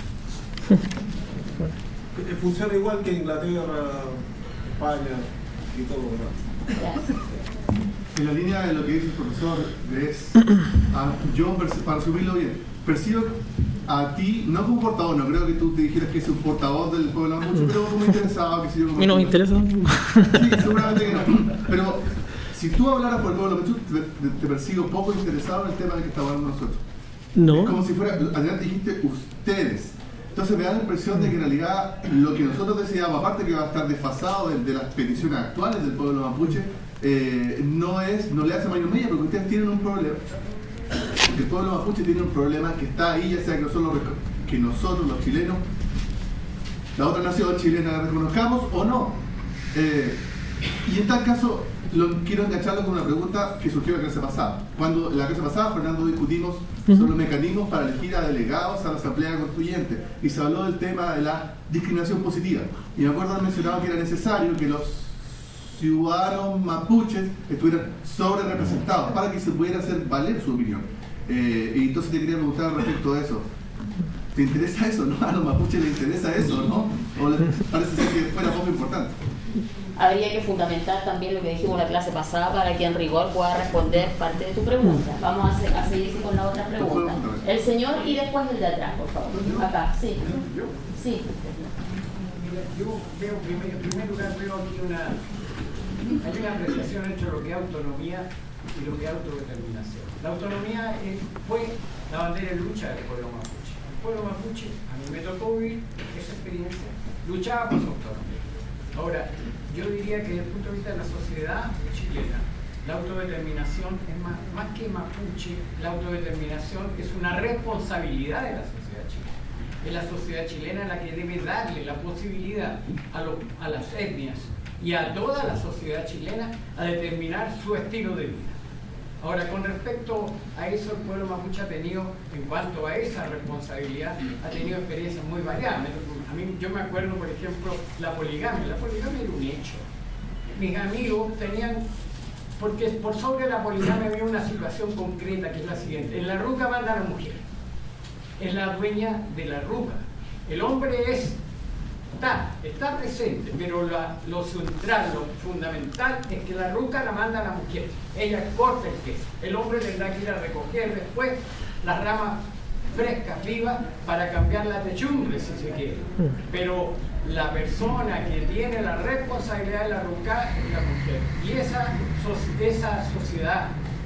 Funciona igual que Inglaterra, España y todo lo demás. En la línea de lo que dice el profesor Gress, yo, para resumirlo bien, percibo a ti, no como portavoz, no creo que tú te dijeras que es un portavoz del pueblo mapuche, pero como interesado, que si yo... Y no me interesa. Sí, seguramente que no. Pero si tú hablaras por el pueblo mapuche, te, te percibo poco interesado en el tema del que estamos hablando nosotros. No. Es como si fuera, adelante dijiste ustedes. Entonces me da la impresión de que en realidad lo que nosotros decíamos, aparte que va a estar desfasado de, de las peticiones actuales del pueblo mapuche, eh, no es, no le hace mayor media, porque ustedes tienen un problema. El pueblo mapuche tiene un problema que está ahí, ya sea que nosotros, que nosotros los chilenos, la otra nación chilena la reconozcamos o no. Eh, y en tal caso, lo, quiero engancharlo con una pregunta que surgió en la clase pasada. Cuando en la clase pasada, Fernando, discutimos sobre los mecanismos para elegir a delegados a la Asamblea Constituyente y se habló del tema de la discriminación positiva. Y me acuerdo haber mencionado que era necesario que los ciudadanos mapuches estuvieran sobre representados para que se pudiera hacer valer su opinión. Eh, y entonces te quería preguntar respecto a eso. ¿Te interesa eso, no? A los mapuches les interesa eso, ¿no? ¿O les parece ser que fuera poco importante? Habría que fundamentar también lo que dijimos en la clase pasada para que en rigor pueda responder parte de tu pregunta. Vamos a, hacer, a seguir con la otra pregunta. El señor y después el de atrás, por favor. Acá, sí. Sí. Yo veo, en primer lugar, veo aquí una, hay una apreciación entre lo que es autonomía y lo que es autodeterminación. La autonomía es, fue la bandera de lucha del pueblo mapuche. El pueblo mapuche, a mí me tocó vivir esa experiencia, luchaba por su autonomía. Ahora, yo diría que desde el punto de vista de la sociedad chilena, la autodeterminación es más, más que mapuche, la autodeterminación es una responsabilidad de la sociedad chilena. Es la sociedad chilena la que debe darle la posibilidad a, lo, a las etnias y a toda la sociedad chilena a determinar su estilo de vida. Ahora, con respecto a eso, el pueblo mapuche ha tenido, en cuanto a esa responsabilidad, ha tenido experiencias muy variadas. A mí, yo me acuerdo, por ejemplo, la poligamia. La poligamia era un hecho. Mis amigos tenían, porque por sobre la poligamia había una situación concreta, que es la siguiente. En la ruca manda la mujer. Es la dueña de la ruca. El hombre es, está, está presente, pero la, lo central, lo fundamental es que la ruca la manda la mujer. Ella corta el queso. El hombre tendrá que ir a recoger después las ramas frescas, vivas, para cambiar la techumbre, si se quiere. Pero la persona que tiene la responsabilidad de la ruca es la mujer. Y esa, esa sociedad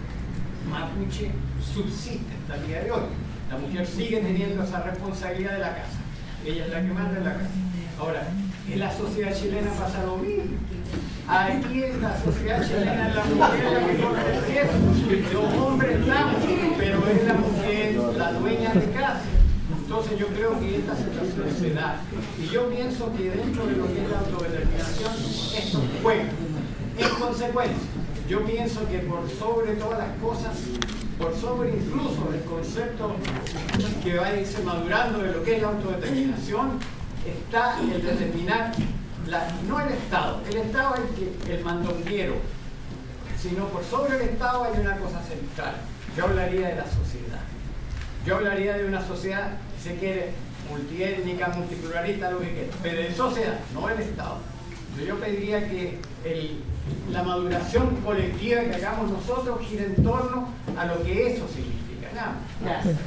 mapuche subsiste hasta el día de hoy. La mujer sigue teniendo esa responsabilidad de la casa. Ella es la que manda en la casa. Ahora, en la sociedad chilena pasa lo mismo. Aquí en la sociedad chilena la mujer es la que corre el cielo. Los hombres están, pero es la mujer la dueña de casa. Entonces yo creo que esta situación se da. Y yo pienso que dentro de lo que es la autodeterminación, esto juega. En consecuencia, yo pienso que por sobre todas las cosas, por sobre incluso el concepto que va a irse madurando de lo que es la autodeterminación, está el determinar, la, no el Estado, el Estado es el, que, el mandonguero, sino por sobre el Estado hay una cosa central. Yo hablaría de la sociedad. Yo hablaría de una sociedad, si se quiere, multiétnica, multipluralista, lo que quiera, pero en sociedad, no el Estado. Entonces yo pediría que el, la maduración colectiva que hagamos nosotros gire en torno a lo que eso significa. Nada más. Gracias.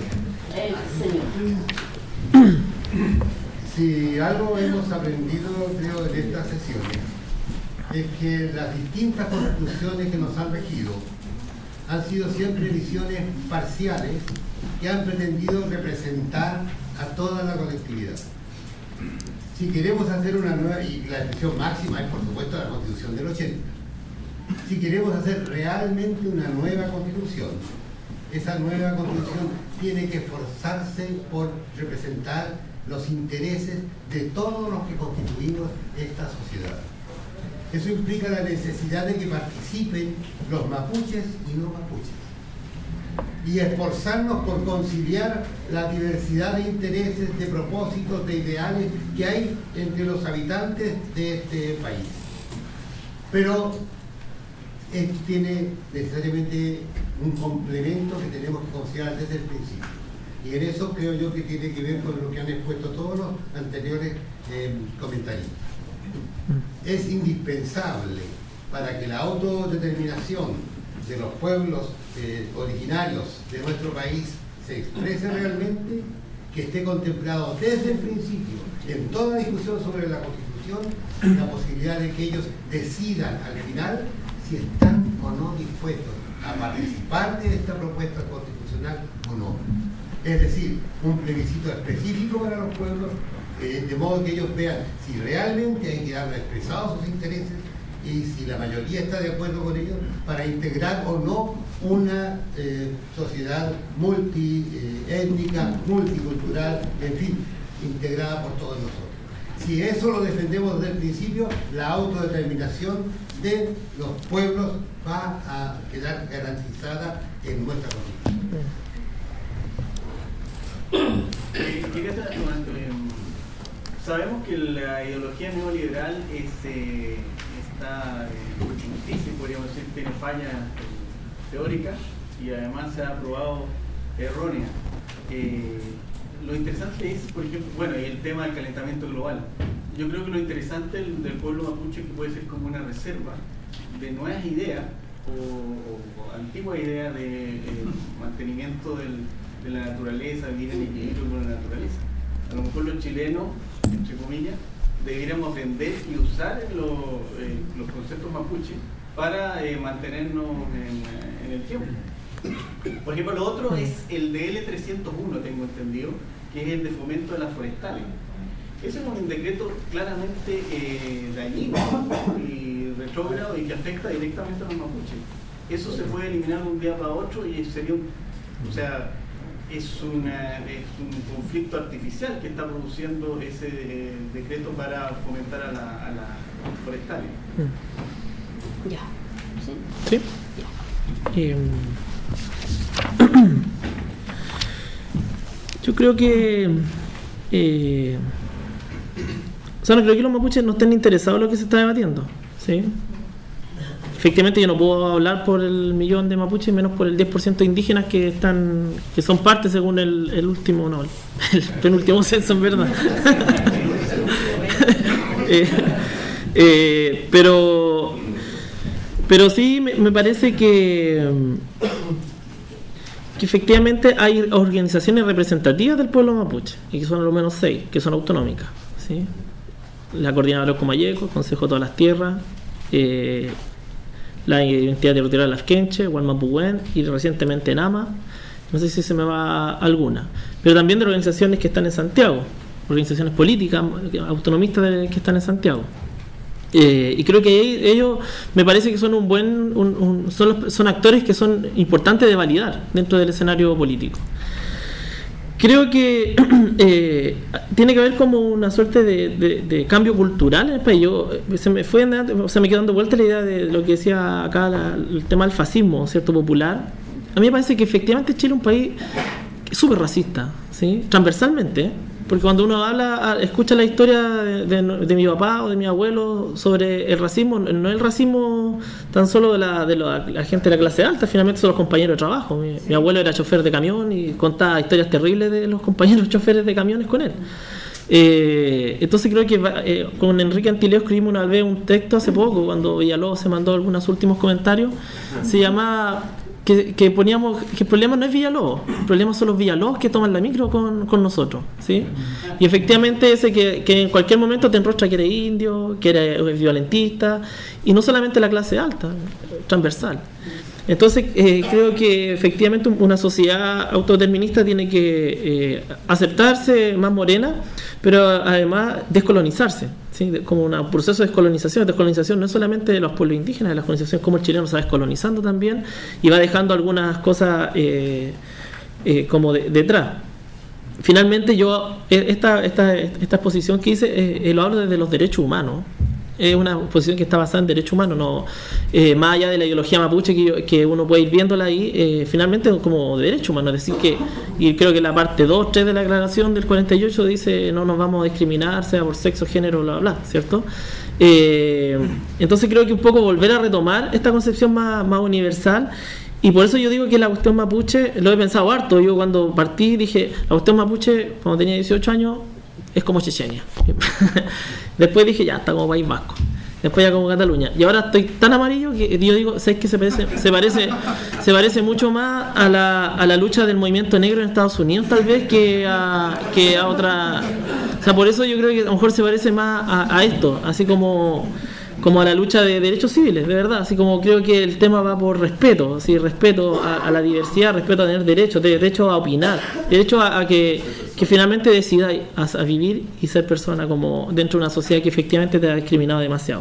El señor. Si algo hemos aprendido, creo, en estas sesiones, es que las distintas conclusiones que nos han regido han sido siempre visiones parciales que han pretendido representar a toda la colectividad. Si queremos hacer una nueva, y la expresión máxima es por supuesto la Constitución del ochenta, si queremos hacer realmente una nueva Constitución, esa nueva Constitución tiene que esforzarse por representar los intereses de todos los que constituimos esta sociedad. Eso implica la necesidad de que participen los mapuches y no mapuches, y esforzarnos por conciliar la diversidad de intereses, de propósitos, de ideales que hay entre los habitantes de este país. Pero esto tiene necesariamente un complemento que tenemos que considerar desde el principio. Y en eso creo yo que tiene que ver con lo que han expuesto todos los anteriores eh, comentarios. Es indispensable para que la autodeterminación de los pueblos eh, originarios de nuestro país se exprese realmente, que esté contemplado desde el principio, en toda discusión sobre la Constitución, la posibilidad de que ellos decidan al final si están o no dispuestos a participar de esta propuesta constitucional o no. Es decir, un plebiscito específico para los pueblos, eh, de modo que ellos vean si realmente hay que darle expresados sus intereses y si la mayoría está de acuerdo con ellos para integrar o no una eh, sociedad multiétnica, multicultural, en fin, integrada por todos nosotros. Si eso lo defendemos desde el principio, la autodeterminación de los pueblos va a quedar garantizada en nuestra Constitución. Eh, quería hacer, eh, sabemos que la ideología neoliberal es, eh, está en crisis, podríamos decir, tiene fallas eh, teóricas y además se ha probado errónea. Eh, lo interesante es, por ejemplo, bueno, y el tema del calentamiento global. Yo creo que lo interesante del, del pueblo mapuche que puede ser como una reserva de nuevas ideas o, o, o antiguas ideas de eh, mantenimiento del de la naturaleza, vivir en equilibrio con la naturaleza. A lo mejor los chilenos, entre comillas, deberíamos aprender y usar lo, eh, los conceptos mapuche para eh, mantenernos en, en el tiempo. Por ejemplo, lo otro es el de L trescientos uno, tengo entendido, que es el de fomento de las forestales. Ese es un decreto claramente eh, dañino y retrógrado y que afecta directamente a los mapuches. Eso se puede eliminar de un día para otro y sería un... O sea, Es, una, es un conflicto artificial que está produciendo ese eh, decreto para fomentar a la, a la forestales. Ya. ¿Sí? Sí. Ya. Eh, yo creo que eh, o sea, no creo que los mapuches no estén interesados en lo que se está debatiendo, ¿sí? Efectivamente yo no puedo hablar por el millón de mapuches, menos por el diez por ciento de indígenas que están que son parte según el, el último, no, el penúltimo censo, en verdad. eh, eh, pero pero sí me, me parece que, que efectivamente hay organizaciones representativas del pueblo mapuche, y que son al lo menos seis, que son autonómicas, ¿sí? La Coordinadora Comayeco, Consejo de todas las Tierras, eh, la identidad territorial Afkenche, Gualmapuén y recientemente Nama. No sé si se me va alguna, pero también de organizaciones que están en Santiago, organizaciones políticas autonomistas de, que están en Santiago. Eh, y creo que ellos me parece que son un buen un, un, son, los, son actores que son importantes de validar dentro del escenario político. Creo que eh, tiene que haber como una suerte de, de, de cambio cultural en el país. Yo, se me fue, o sea, me quedó dando vuelta la idea de lo que decía acá la, el tema del fascismo, ¿cierto? Popular. A mí me parece que efectivamente Chile es un país súper racista, ¿sí? Transversalmente. Porque cuando uno habla, escucha la historia de, de, de mi papá o de mi abuelo sobre el racismo, no es el racismo tan solo de la, de la, la gente de la clase alta, finalmente son los compañeros de trabajo. Mi, mi abuelo era chofer de camión y contaba historias terribles de los compañeros choferes de camiones con él. Eh, entonces creo que eh, con Enrique Antileo escribimos una vez un texto hace poco, cuando Villalobos se mandó algunos últimos comentarios, se llamaba... Que, que poníamos que el problema no es Villalobos, el problema son los Villalobos que toman la micro con, con nosotros, ¿sí? Y efectivamente ese que, que en cualquier momento te enrostra que eres indio, que eres violentista, y no solamente la clase alta, transversal. Entonces eh, creo que efectivamente una sociedad autodeterminista tiene que eh, aceptarse más morena, pero además descolonizarse, ¿sí? Como un proceso de descolonización. Descolonización no es solamente de los pueblos indígenas, de la colonización, como el chileno se va descolonizando también y va dejando algunas cosas eh, eh, como de, detrás. Finalmente yo, esta, esta, esta exposición que hice, eh, lo hablo desde los derechos humanos. Es una posición que está basada en derechos humanos, no eh, más allá de la ideología mapuche que, yo, que uno puede ir viéndola ahí, eh, finalmente como derechos humanos, es decir que, y creo que la parte dos, tres de la declaración del cuarenta y ocho dice no nos vamos a discriminar, sea por sexo, género, bla, bla, bla, ¿cierto? Eh, entonces creo que un poco volver a retomar esta concepción más, más universal. Y por eso yo digo que la cuestión mapuche, lo he pensado harto, yo cuando partí dije, la cuestión mapuche, cuando tenía dieciocho años, es como Chechenia. Después dije, ya, está como País Vasco. Después ya como Cataluña. Y ahora estoy tan amarillo que yo digo, ¿sabes qué? Se parece, se parece, se parece mucho más a la, a la lucha del movimiento negro en Estados Unidos, tal vez, que a, que a otra. O sea, por eso yo creo que a lo mejor se parece más a, a esto, así como, como a la lucha de derechos civiles, de verdad. Así como creo que el tema va por respeto, así, respeto a, a la diversidad, respeto a tener derechos, derecho a opinar, derecho a, a que, que finalmente decida a, a vivir y ser persona como dentro de una sociedad que efectivamente te ha discriminado demasiado.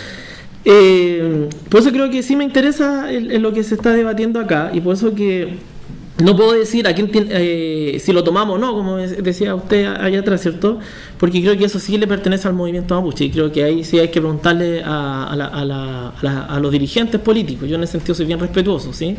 Eh, por eso creo que sí me interesa el, el lo que se está debatiendo acá, y por eso que no puedo decir a quién tiene, eh, si lo tomamos o no, como decía usted allá atrás, ¿cierto? Porque creo que eso sí le pertenece al movimiento mapuche, y creo que ahí sí hay que preguntarle a, a, la, a, la, a, la, a los dirigentes políticos. Yo en ese sentido soy bien respetuoso, ¿sí?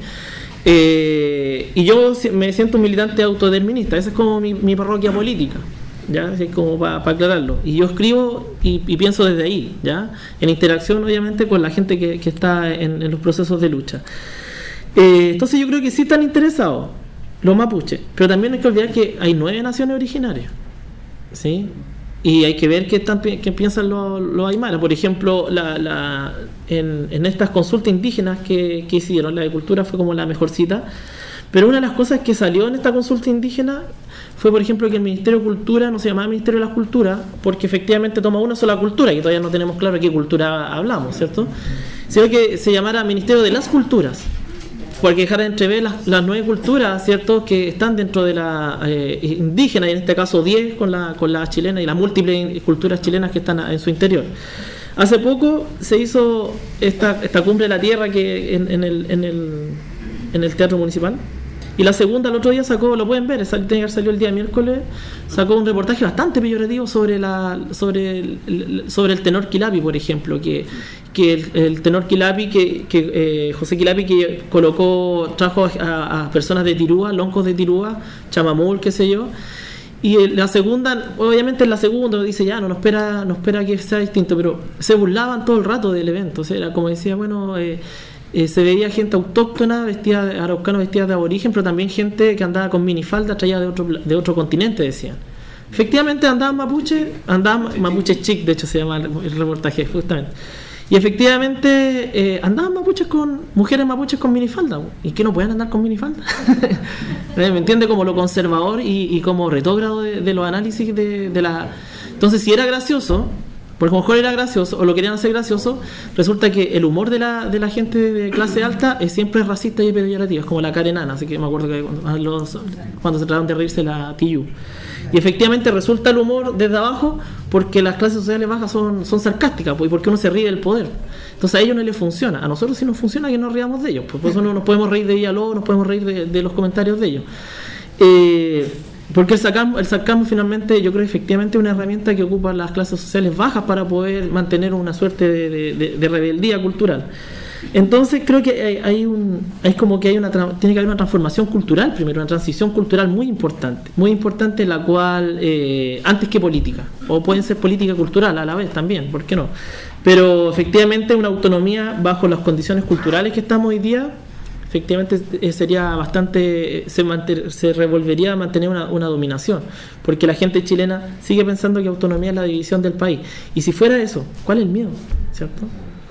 Eh, y yo me siento un militante autodeterminista, esa es como mi, mi parroquia política, ¿ya? Así como para pa aclararlo. Y yo escribo y, y pienso desde ahí, ¿ya? En interacción, obviamente, con la gente que, que está en, en los procesos de lucha. Eh, entonces yo creo que sí están interesados los mapuches, pero también hay que olvidar que hay nueve naciones originarias, ¿sí? Y hay que ver qué, están, qué piensan los, los aymaras. Por ejemplo, la, la, en, en estas consultas indígenas que, que hicieron, la de cultura fue como la mejor cita, pero una de las cosas que salió en esta consulta indígena fue, por ejemplo, que el Ministerio de Cultura no se llamaba Ministerio de la Cultura porque efectivamente toma una sola cultura, y todavía no tenemos claro de qué cultura hablamos, ¿cierto? Sino que se llamara Ministerio de las Culturas, porque dejar de entrever las, las nueve culturas, ¿cierto?, que están dentro de la eh, indígena, y en este caso diez con la, con la chilena y las múltiples culturas chilenas que están en su interior. Hace poco se hizo esta, esta cumbre de la tierra que en, en, el, en, el, en el Teatro Municipal, y la segunda el otro día sacó, lo pueden ver, salió, salió el día miércoles, sacó un reportaje bastante peyorativo sobre la sobre el, sobre el tenor Quilapi, por ejemplo, que que el, el tenor Quilapi, que, que eh, José Quilapi, que colocó, trajo a, a personas de Tirúa, loncos de Tirúa, Chamamul, qué sé yo, y la segunda, obviamente en la segunda dice ya, no nos espera, no espera que sea distinto, pero se burlaban todo el rato del evento, o sea, era como decía, bueno, eh, eh, se veía gente autóctona, vestida de araucanos, vestida de aborigen, pero también gente que andaba con minifalda, traída de otro, de otro continente, decían. Efectivamente andaban mapuche, andaban mapuche chic, de hecho se llama el, el reportaje, justamente. Y efectivamente eh, andaban mapuches con mujeres mapuches con minifalda. ¿Y qué no pueden andar con minifalda? ¿Me entiende? Como lo conservador y, y como retógrado de, de los análisis de, de la... Entonces, si era gracioso, porque a lo mejor era gracioso o lo querían hacer gracioso, resulta que el humor de la, de la gente de clase alta es siempre racista y peyorativo, es como la cara enana, así que me acuerdo que cuando, los, cuando se trataron de reírse la T U. Y efectivamente resulta el humor desde abajo porque las clases sociales bajas son, son sarcásticas, pues, y porque uno se ríe del poder. Entonces a ellos no les funciona, a nosotros sí nos funciona que nos riamos de ellos, pues por eso no nos podemos reír de Villalobos, nos podemos reír de, de los comentarios de ellos. Eh, porque el sarcasmo, el sarcasmo finalmente yo creo efectivamente es una herramienta que ocupan las clases sociales bajas para poder mantener una suerte de, de, de, de rebeldía cultural. Entonces creo que hay, hay un es como que hay una tiene que haber una transformación cultural primero, una transición cultural muy importante, muy importante la cual eh, antes que política, o pueden ser política cultural a la vez también, ¿por qué no? Pero efectivamente una autonomía bajo las condiciones culturales que estamos hoy día efectivamente sería bastante, se, manter, se revolvería a mantener una, una dominación, porque la gente chilena sigue pensando que autonomía es la división del país, y si fuera eso, ¿cuál es el miedo? ¿Cierto?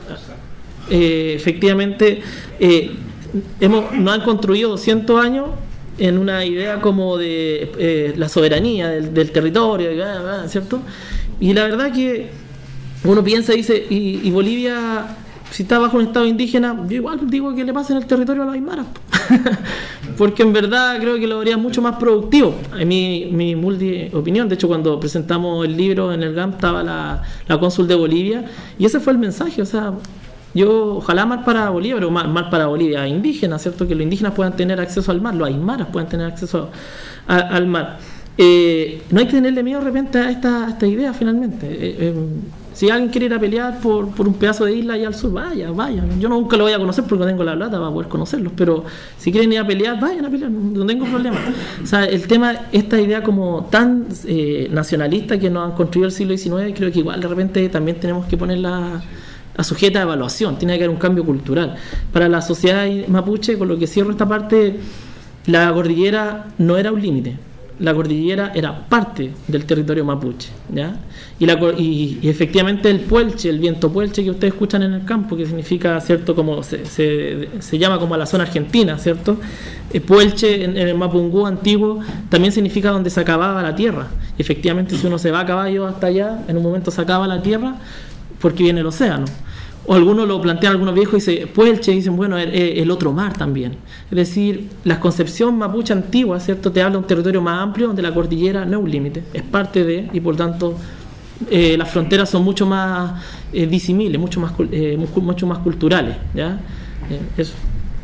Eh, efectivamente eh, hemos, nos han construido doscientos años en una idea como de eh, la soberanía del, del territorio, ¿cierto? Y la verdad que uno piensa y dice, y, y Bolivia, si está bajo un estado indígena, yo igual digo que le pase en el territorio a los aymaras, porque en verdad creo que lo haría mucho más productivo. En mi, mi multi opinión, de hecho cuando presentamos el libro en el G A M estaba la, la cónsul de Bolivia, y ese fue el mensaje, o sea, yo ojalá mal para Bolivia, pero mal, mal para Bolivia indígena, ¿cierto? Que los indígenas puedan tener acceso al mar, los aymaras puedan tener acceso a, a, al mar. Eh, no hay que tenerle miedo de repente a esta, a esta idea finalmente. Eh, eh, si alguien quiere ir a pelear por, por un pedazo de isla allá al sur, vaya, vaya. Yo nunca lo voy a conocer porque no tengo la plata para poder conocerlos, pero si quieren ir a pelear, vayan a pelear, no tengo problema. O sea, el tema, esta idea como tan eh, nacionalista que nos han construido el siglo diecinueve, creo que igual de repente también tenemos que ponerla a sujeta a evaluación, tiene que haber un cambio cultural. Para la sociedad mapuche, con lo que cierro esta parte, la cordillera no era un límite, la cordillera era parte del territorio mapuche, ¿ya? Y, la, y, y efectivamente el puelche, el viento puelche que ustedes escuchan en el campo, que significa, ¿cierto?, como se, se, se llama como a la zona argentina, ¿cierto? El puelche en, en el mapungú antiguo también significa donde se acababa la tierra. Y efectivamente si uno se va a caballo hasta allá, en un momento se acaba la tierra porque viene el océano. O algunos lo plantean, algunos viejos, y dicen, Puelche, dicen, bueno, el, el otro mar también. Es decir, la concepción mapuche antigua, ¿cierto?, te habla de un territorio más amplio donde la cordillera no es un límite, es parte de, y por tanto eh, las fronteras son mucho más eh, disimiles, mucho más, eh, mucho más culturales, ¿ya? Eh, eso.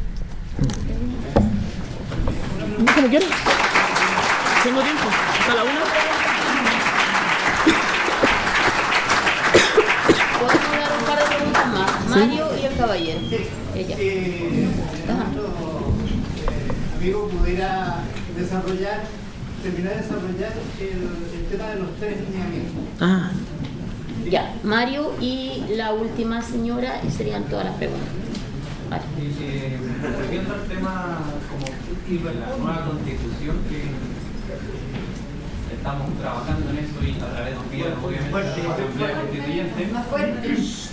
¿Cómo quieres? ¿Tengo tiempo? ¿Hasta la una? Mario y el caballero. Ella. Eh, nuestro eh, amigo pudiera desarrollar, terminar de desarrollar el, el tema de los tres lineamientos. Ah. Ya, Mario y la última señora, y serían todas las preguntas. Vale. Eh, volviendo al tema como de la nueva constitución que estamos trabajando en eso y a través de un día, obviamente, la Asamblea Constituyente. Más fuerte.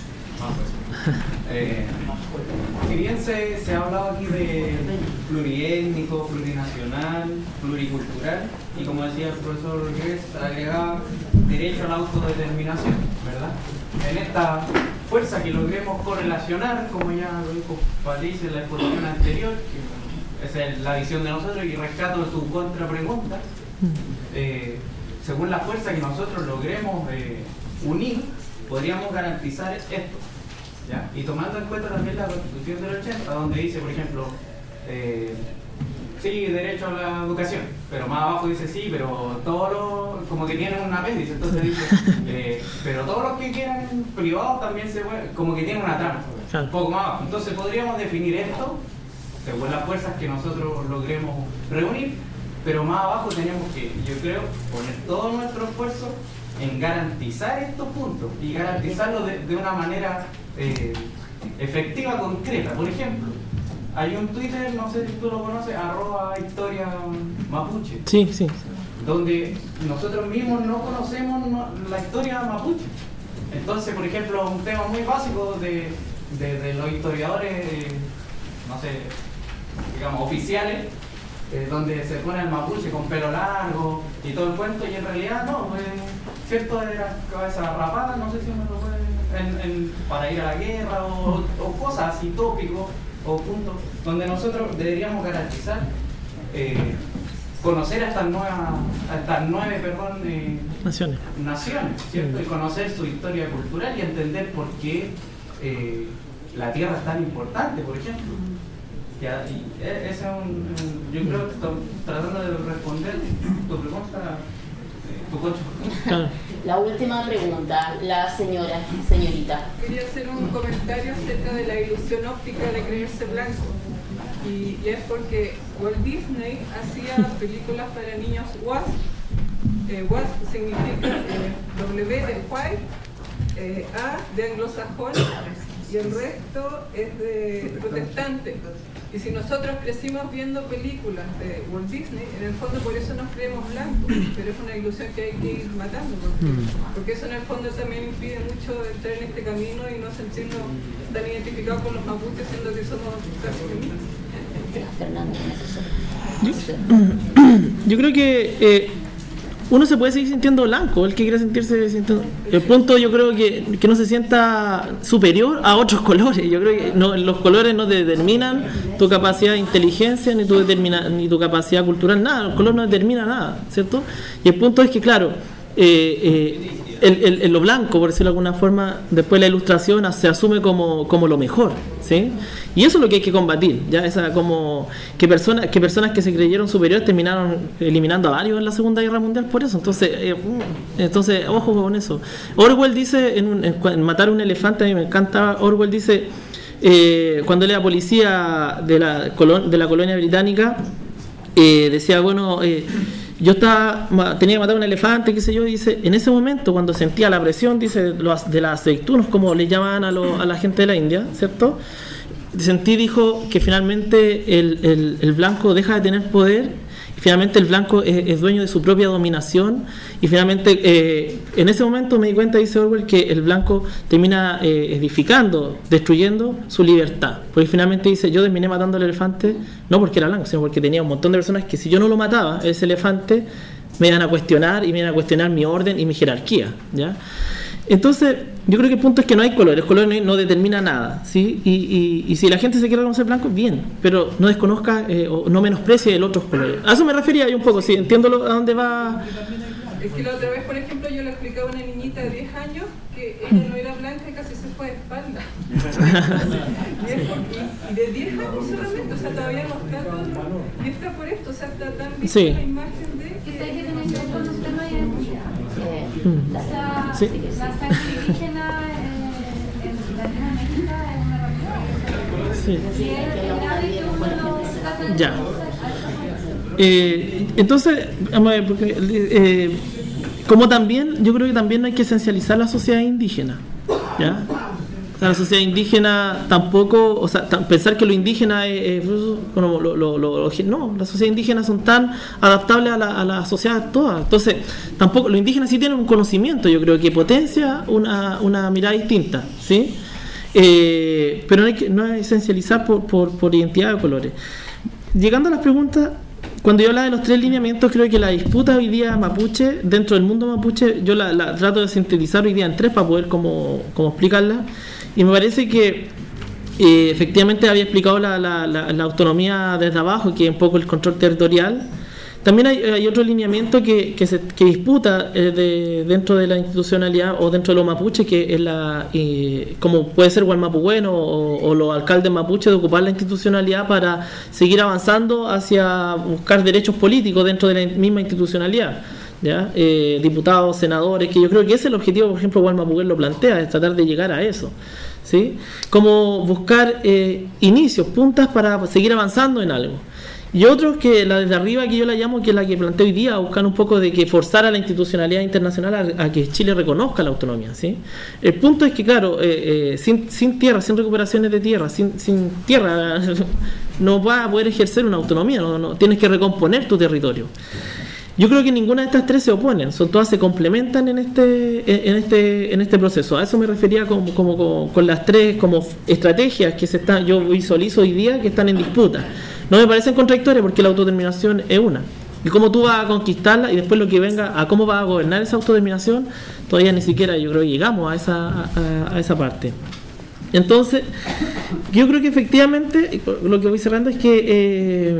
Eh, si bien se, se ha hablado aquí de pluriétnico, plurinacional, pluricultural, y como decía el profesor Rodríguez, agregaba derecho a la autodeterminación, ¿verdad? En esta fuerza que logremos correlacionar, como ya lo dijo Patricia en la exposición anterior, que esa es la visión de nosotros, y rescato su contrapregunta, eh, según la fuerza que nosotros logremos eh, unir, podríamos garantizar esto, ¿ya? Y tomando en cuenta también la Constitución del ochenta, donde dice, por ejemplo, eh, sí, derecho a la educación, pero más abajo dice sí, pero todos los, como que tienen un apéndice, entonces dice, eh, pero todos los que quieran privados también se pueden, como que tienen una trama, un poco más abajo. Entonces podríamos definir esto, según las fuerzas que nosotros logremos reunir, pero más abajo tenemos que, yo creo, poner todo nuestro esfuerzo en garantizar estos puntos y garantizarlo de, de una manera eh, efectiva, concreta. Por ejemplo, hay un Twitter, no sé si tú lo conoces, arroba historia mapuche. Sí, sí. Donde nosotros mismos no conocemos no, la historia mapuche. Entonces, por ejemplo, un tema muy básico de, de, de los historiadores, eh, no sé, digamos, oficiales, Eh, donde se pone el mapuche con pelo largo y todo el cuento, y en realidad no, eh, ¿cierto? Era cabeza rapada, no sé si me lo puede, en, en, para ir a la guerra o, o cosas así, tópicos o puntos, donde nosotros deberíamos garantizar eh, conocer a estas nuevas, a estas nueve, perdón, eh, naciones, naciones, ¿cierto? Y conocer su historia cultural y entender por qué eh, la tierra es tan importante, por ejemplo. Ya, y ese es un, un, yo creo que estoy tratando de responder tu pregunta, eh, tu concho. La última pregunta, la señora, señorita. Quería hacer un comentario acerca de la ilusión óptica de creerse blanco. Y, y es porque Walt Disney hacía películas para niños W A S P. Eh, W A S P significa eh, W de white, eh, A de anglosajón y el resto es de protestante. Y si nosotros crecimos viendo películas de Walt Disney, en el fondo por eso nos creemos blancos, pero es una ilusión que hay que ir matando, porque, porque eso en el fondo también impide mucho entrar en este camino y no sentirnos tan identificados con los mapuches, siendo que somos casi femeninos. Yo, yo creo que eh, uno se puede seguir sintiendo blanco, el que quiera sentirse sintiendo, el punto yo creo que, que no se sienta superior a otros colores. Yo creo que no, los colores no determinan tu capacidad de inteligencia ni tu, determina, ni tu capacidad cultural, nada, el color no determina nada, ¿cierto? Y el punto es que claro, eh, eh, el, el, el lo blanco, por decirlo de alguna forma, después la ilustración se asume como, como lo mejor, ¿sí? Y eso es lo que hay que combatir, ya esa como que personas que personas que se creyeron superiores terminaron eliminando a varios en la Segunda Guerra Mundial por eso. Entonces, eh, entonces ojo con eso. Orwell dice en, un, en, en Matar a un elefante, a mí me encanta. Orwell dice eh, cuando él era policía de la colon, de la colonia británica, eh, decía bueno. Eh, Yo estaba, tenía que matar a un elefante, qué sé yo, y dice, en ese momento, cuando sentía la presión, dice, los, de las aceitunos, como le llamaban a, lo, a la gente de la India, ¿cierto? Sentí, dijo, que finalmente el, el, el blanco deja de tener poder, y finalmente el blanco es, es dueño de su propia dominación, y finalmente, eh, en ese momento me di cuenta, dice Orwell, que el blanco termina eh, edificando, destruyendo su libertad, porque finalmente dice, yo terminé matando al elefante, no porque era blanco, sino porque tenía un montón de personas que si yo no lo mataba, ese elefante, me iban a cuestionar, y me iban a cuestionar mi orden y mi jerarquía, ¿ya? Entonces, yo creo que el punto es que no hay colores, el color no, no determina nada, ¿sí? Y, y, y si la gente se quiere reconocer blanco, bien, pero no desconozca eh, o no menosprecie el otros colores. A eso me refería yo un poco, sí, entiendo lo, a dónde va. Es que la otra vez, por ejemplo, yo le explicaba a una niñita de diez años que ella no era blanca y casi se fue de espalda. y, es porque, y de diez años solamente, o sea, todavía no está todo. Y está por esto, o sea, está tan vista sí. la imagen de que tiene que ver con un tema de identidad. Mm. O sea, sí. la sangre indígena eh, en Latinoamérica es una realidad. Sí. Y es grave que uno no trata de ya. Eh, entonces, vamos a ver, porque, eh, como también, yo creo que también no hay que esencializar la sociedad indígena, ¿ya? O sea, la sociedad indígena tampoco, o sea, t- pensar que lo indígena es, es bueno, lo, lo, lo, lo, no, las sociedades indígenas son tan adaptables a la, a la sociedad toda. Entonces, tampoco, los indígenas sí tienen un conocimiento, yo creo que potencia una, una mirada distinta, ¿sí? Eh, pero no hay que no hay esencializar por, por, por identidad de colores. Llegando a las preguntas, cuando yo hablaba de los tres lineamientos, creo que la disputa hoy día mapuche, dentro del mundo mapuche, yo la, la trato de sintetizar hoy día en tres para poder como, como explicarla. Y me parece que eh, efectivamente había explicado la, la, la, la autonomía desde abajo, que es un poco el control territorial. También hay, hay otro lineamiento que, que, se, que disputa eh, de, dentro de la institucionalidad o dentro de los mapuches, que es la, eh, como puede ser Gualmapubueno o, o los alcaldes mapuches, de ocupar la institucionalidad para seguir avanzando hacia buscar derechos políticos dentro de la misma institucionalidad. ¿Ya? Eh, diputados, senadores, que yo creo que ese es el objetivo, por ejemplo, Gualmapuén lo plantea, es tratar de llegar a eso, ¿sí? Como buscar eh, inicios, puntas para seguir avanzando en algo. Y otros que la desde arriba, que yo la llamo, que es la que planteo hoy día, buscar un poco de que forzar a la institucionalidad internacional a, a que Chile reconozca la autonomía, ¿sí? El punto es que, claro, eh, eh, sin, sin tierra, sin recuperaciones de tierra, sin, sin tierra, no vas a poder ejercer una autonomía, no, no, tienes que recomponer tu territorio. Yo creo que ninguna de estas tres se oponen, son todas se complementan en este en este en este proceso. A eso me refería como, como, como con las tres como estrategias que se están yo visualizo hoy día que están en disputa. No me parecen contradictorias porque la autodeterminación es una, Y cómo tú vas a conquistarla y después lo que venga a cómo vas a gobernar esa autodeterminación, todavía ni siquiera yo creo que llegamos a esa, a, a esa parte. Entonces, yo creo que efectivamente, lo que voy cerrando es que eh,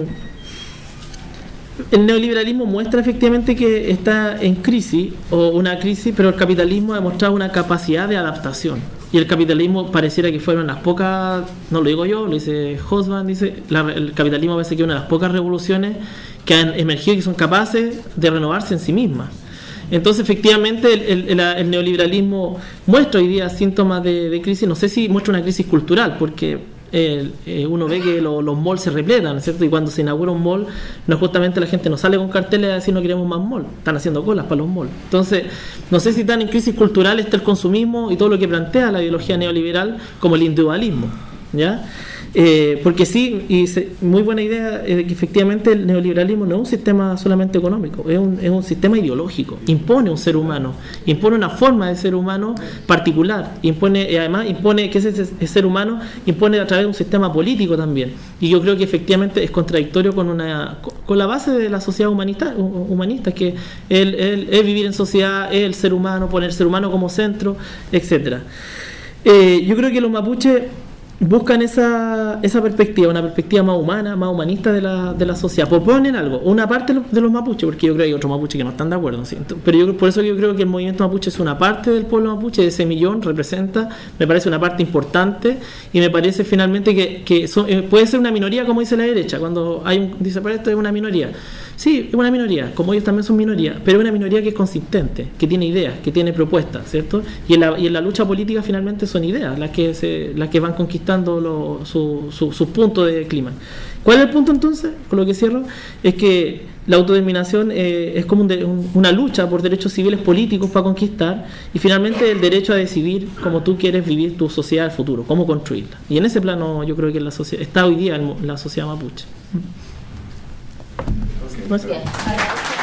el neoliberalismo muestra efectivamente que está en crisis, o una crisis, pero el capitalismo ha demostrado una capacidad de adaptación. Y el capitalismo pareciera que fueron las pocas, no lo digo yo, lo dice Hobsbawm, dice, la, el capitalismo parece que es una de las pocas revoluciones que han emergido y que son capaces de renovarse en sí mismas. Entonces, efectivamente, el, el, el neoliberalismo muestra hoy día síntomas de, de crisis. No sé si muestra una crisis cultural, porque eh, eh, uno ve que lo, los malls se repletan, ¿cierto? Y cuando se inaugura un mall, no justamente la gente no sale con carteles a decir no queremos más mall, están haciendo colas para los malls. Entonces, no sé si tan en crisis cultural está el consumismo y todo lo que plantea la ideología neoliberal como el individualismo, ¿ya? Eh, porque sí, y se, muy buena idea eh, de que efectivamente el neoliberalismo no es un sistema solamente económico, es un, es un sistema ideológico, impone un ser humano, impone una forma de ser humano particular, impone, y además impone que ese, ese ser humano impone a través de un sistema político también, y yo creo que efectivamente es contradictorio con una con la base de la sociedad humanista, humanista que el, el, es vivir en sociedad, es el ser humano, poner el ser humano como centro, etcétera. Eh, yo creo que los mapuches buscan esa, esa perspectiva, una perspectiva más humana, más humanista de la, de la sociedad. Proponen algo, una parte de los, de los mapuches, porque yo creo que hay otros mapuches que no están de acuerdo, ¿sí? Pero yo, por eso yo creo que el movimiento mapuche es una parte del pueblo mapuche, de ese millón, representa, me parece una parte importante, y me parece finalmente que, que son, eh, puede ser una minoría, como dice la derecha, cuando hay un, dice, pero esto es una minoría. Sí, es una minoría, como ellos también son minoría, pero es una minoría que es consistente, que tiene ideas, que tiene propuestas, ¿cierto? Y en la, y en la lucha política finalmente son ideas las que se, las que van conquistando lo, su, su, su punto de clima. ¿Cuál es el punto entonces? Con lo que cierro, es que la autodeterminación eh, es como un de, un, una lucha por derechos civiles políticos para conquistar, y finalmente el derecho a decidir cómo tú quieres vivir tu sociedad del futuro, cómo construirla. Y en ese plano yo creo que la sociedad, está hoy día en la sociedad mapuche. Bien.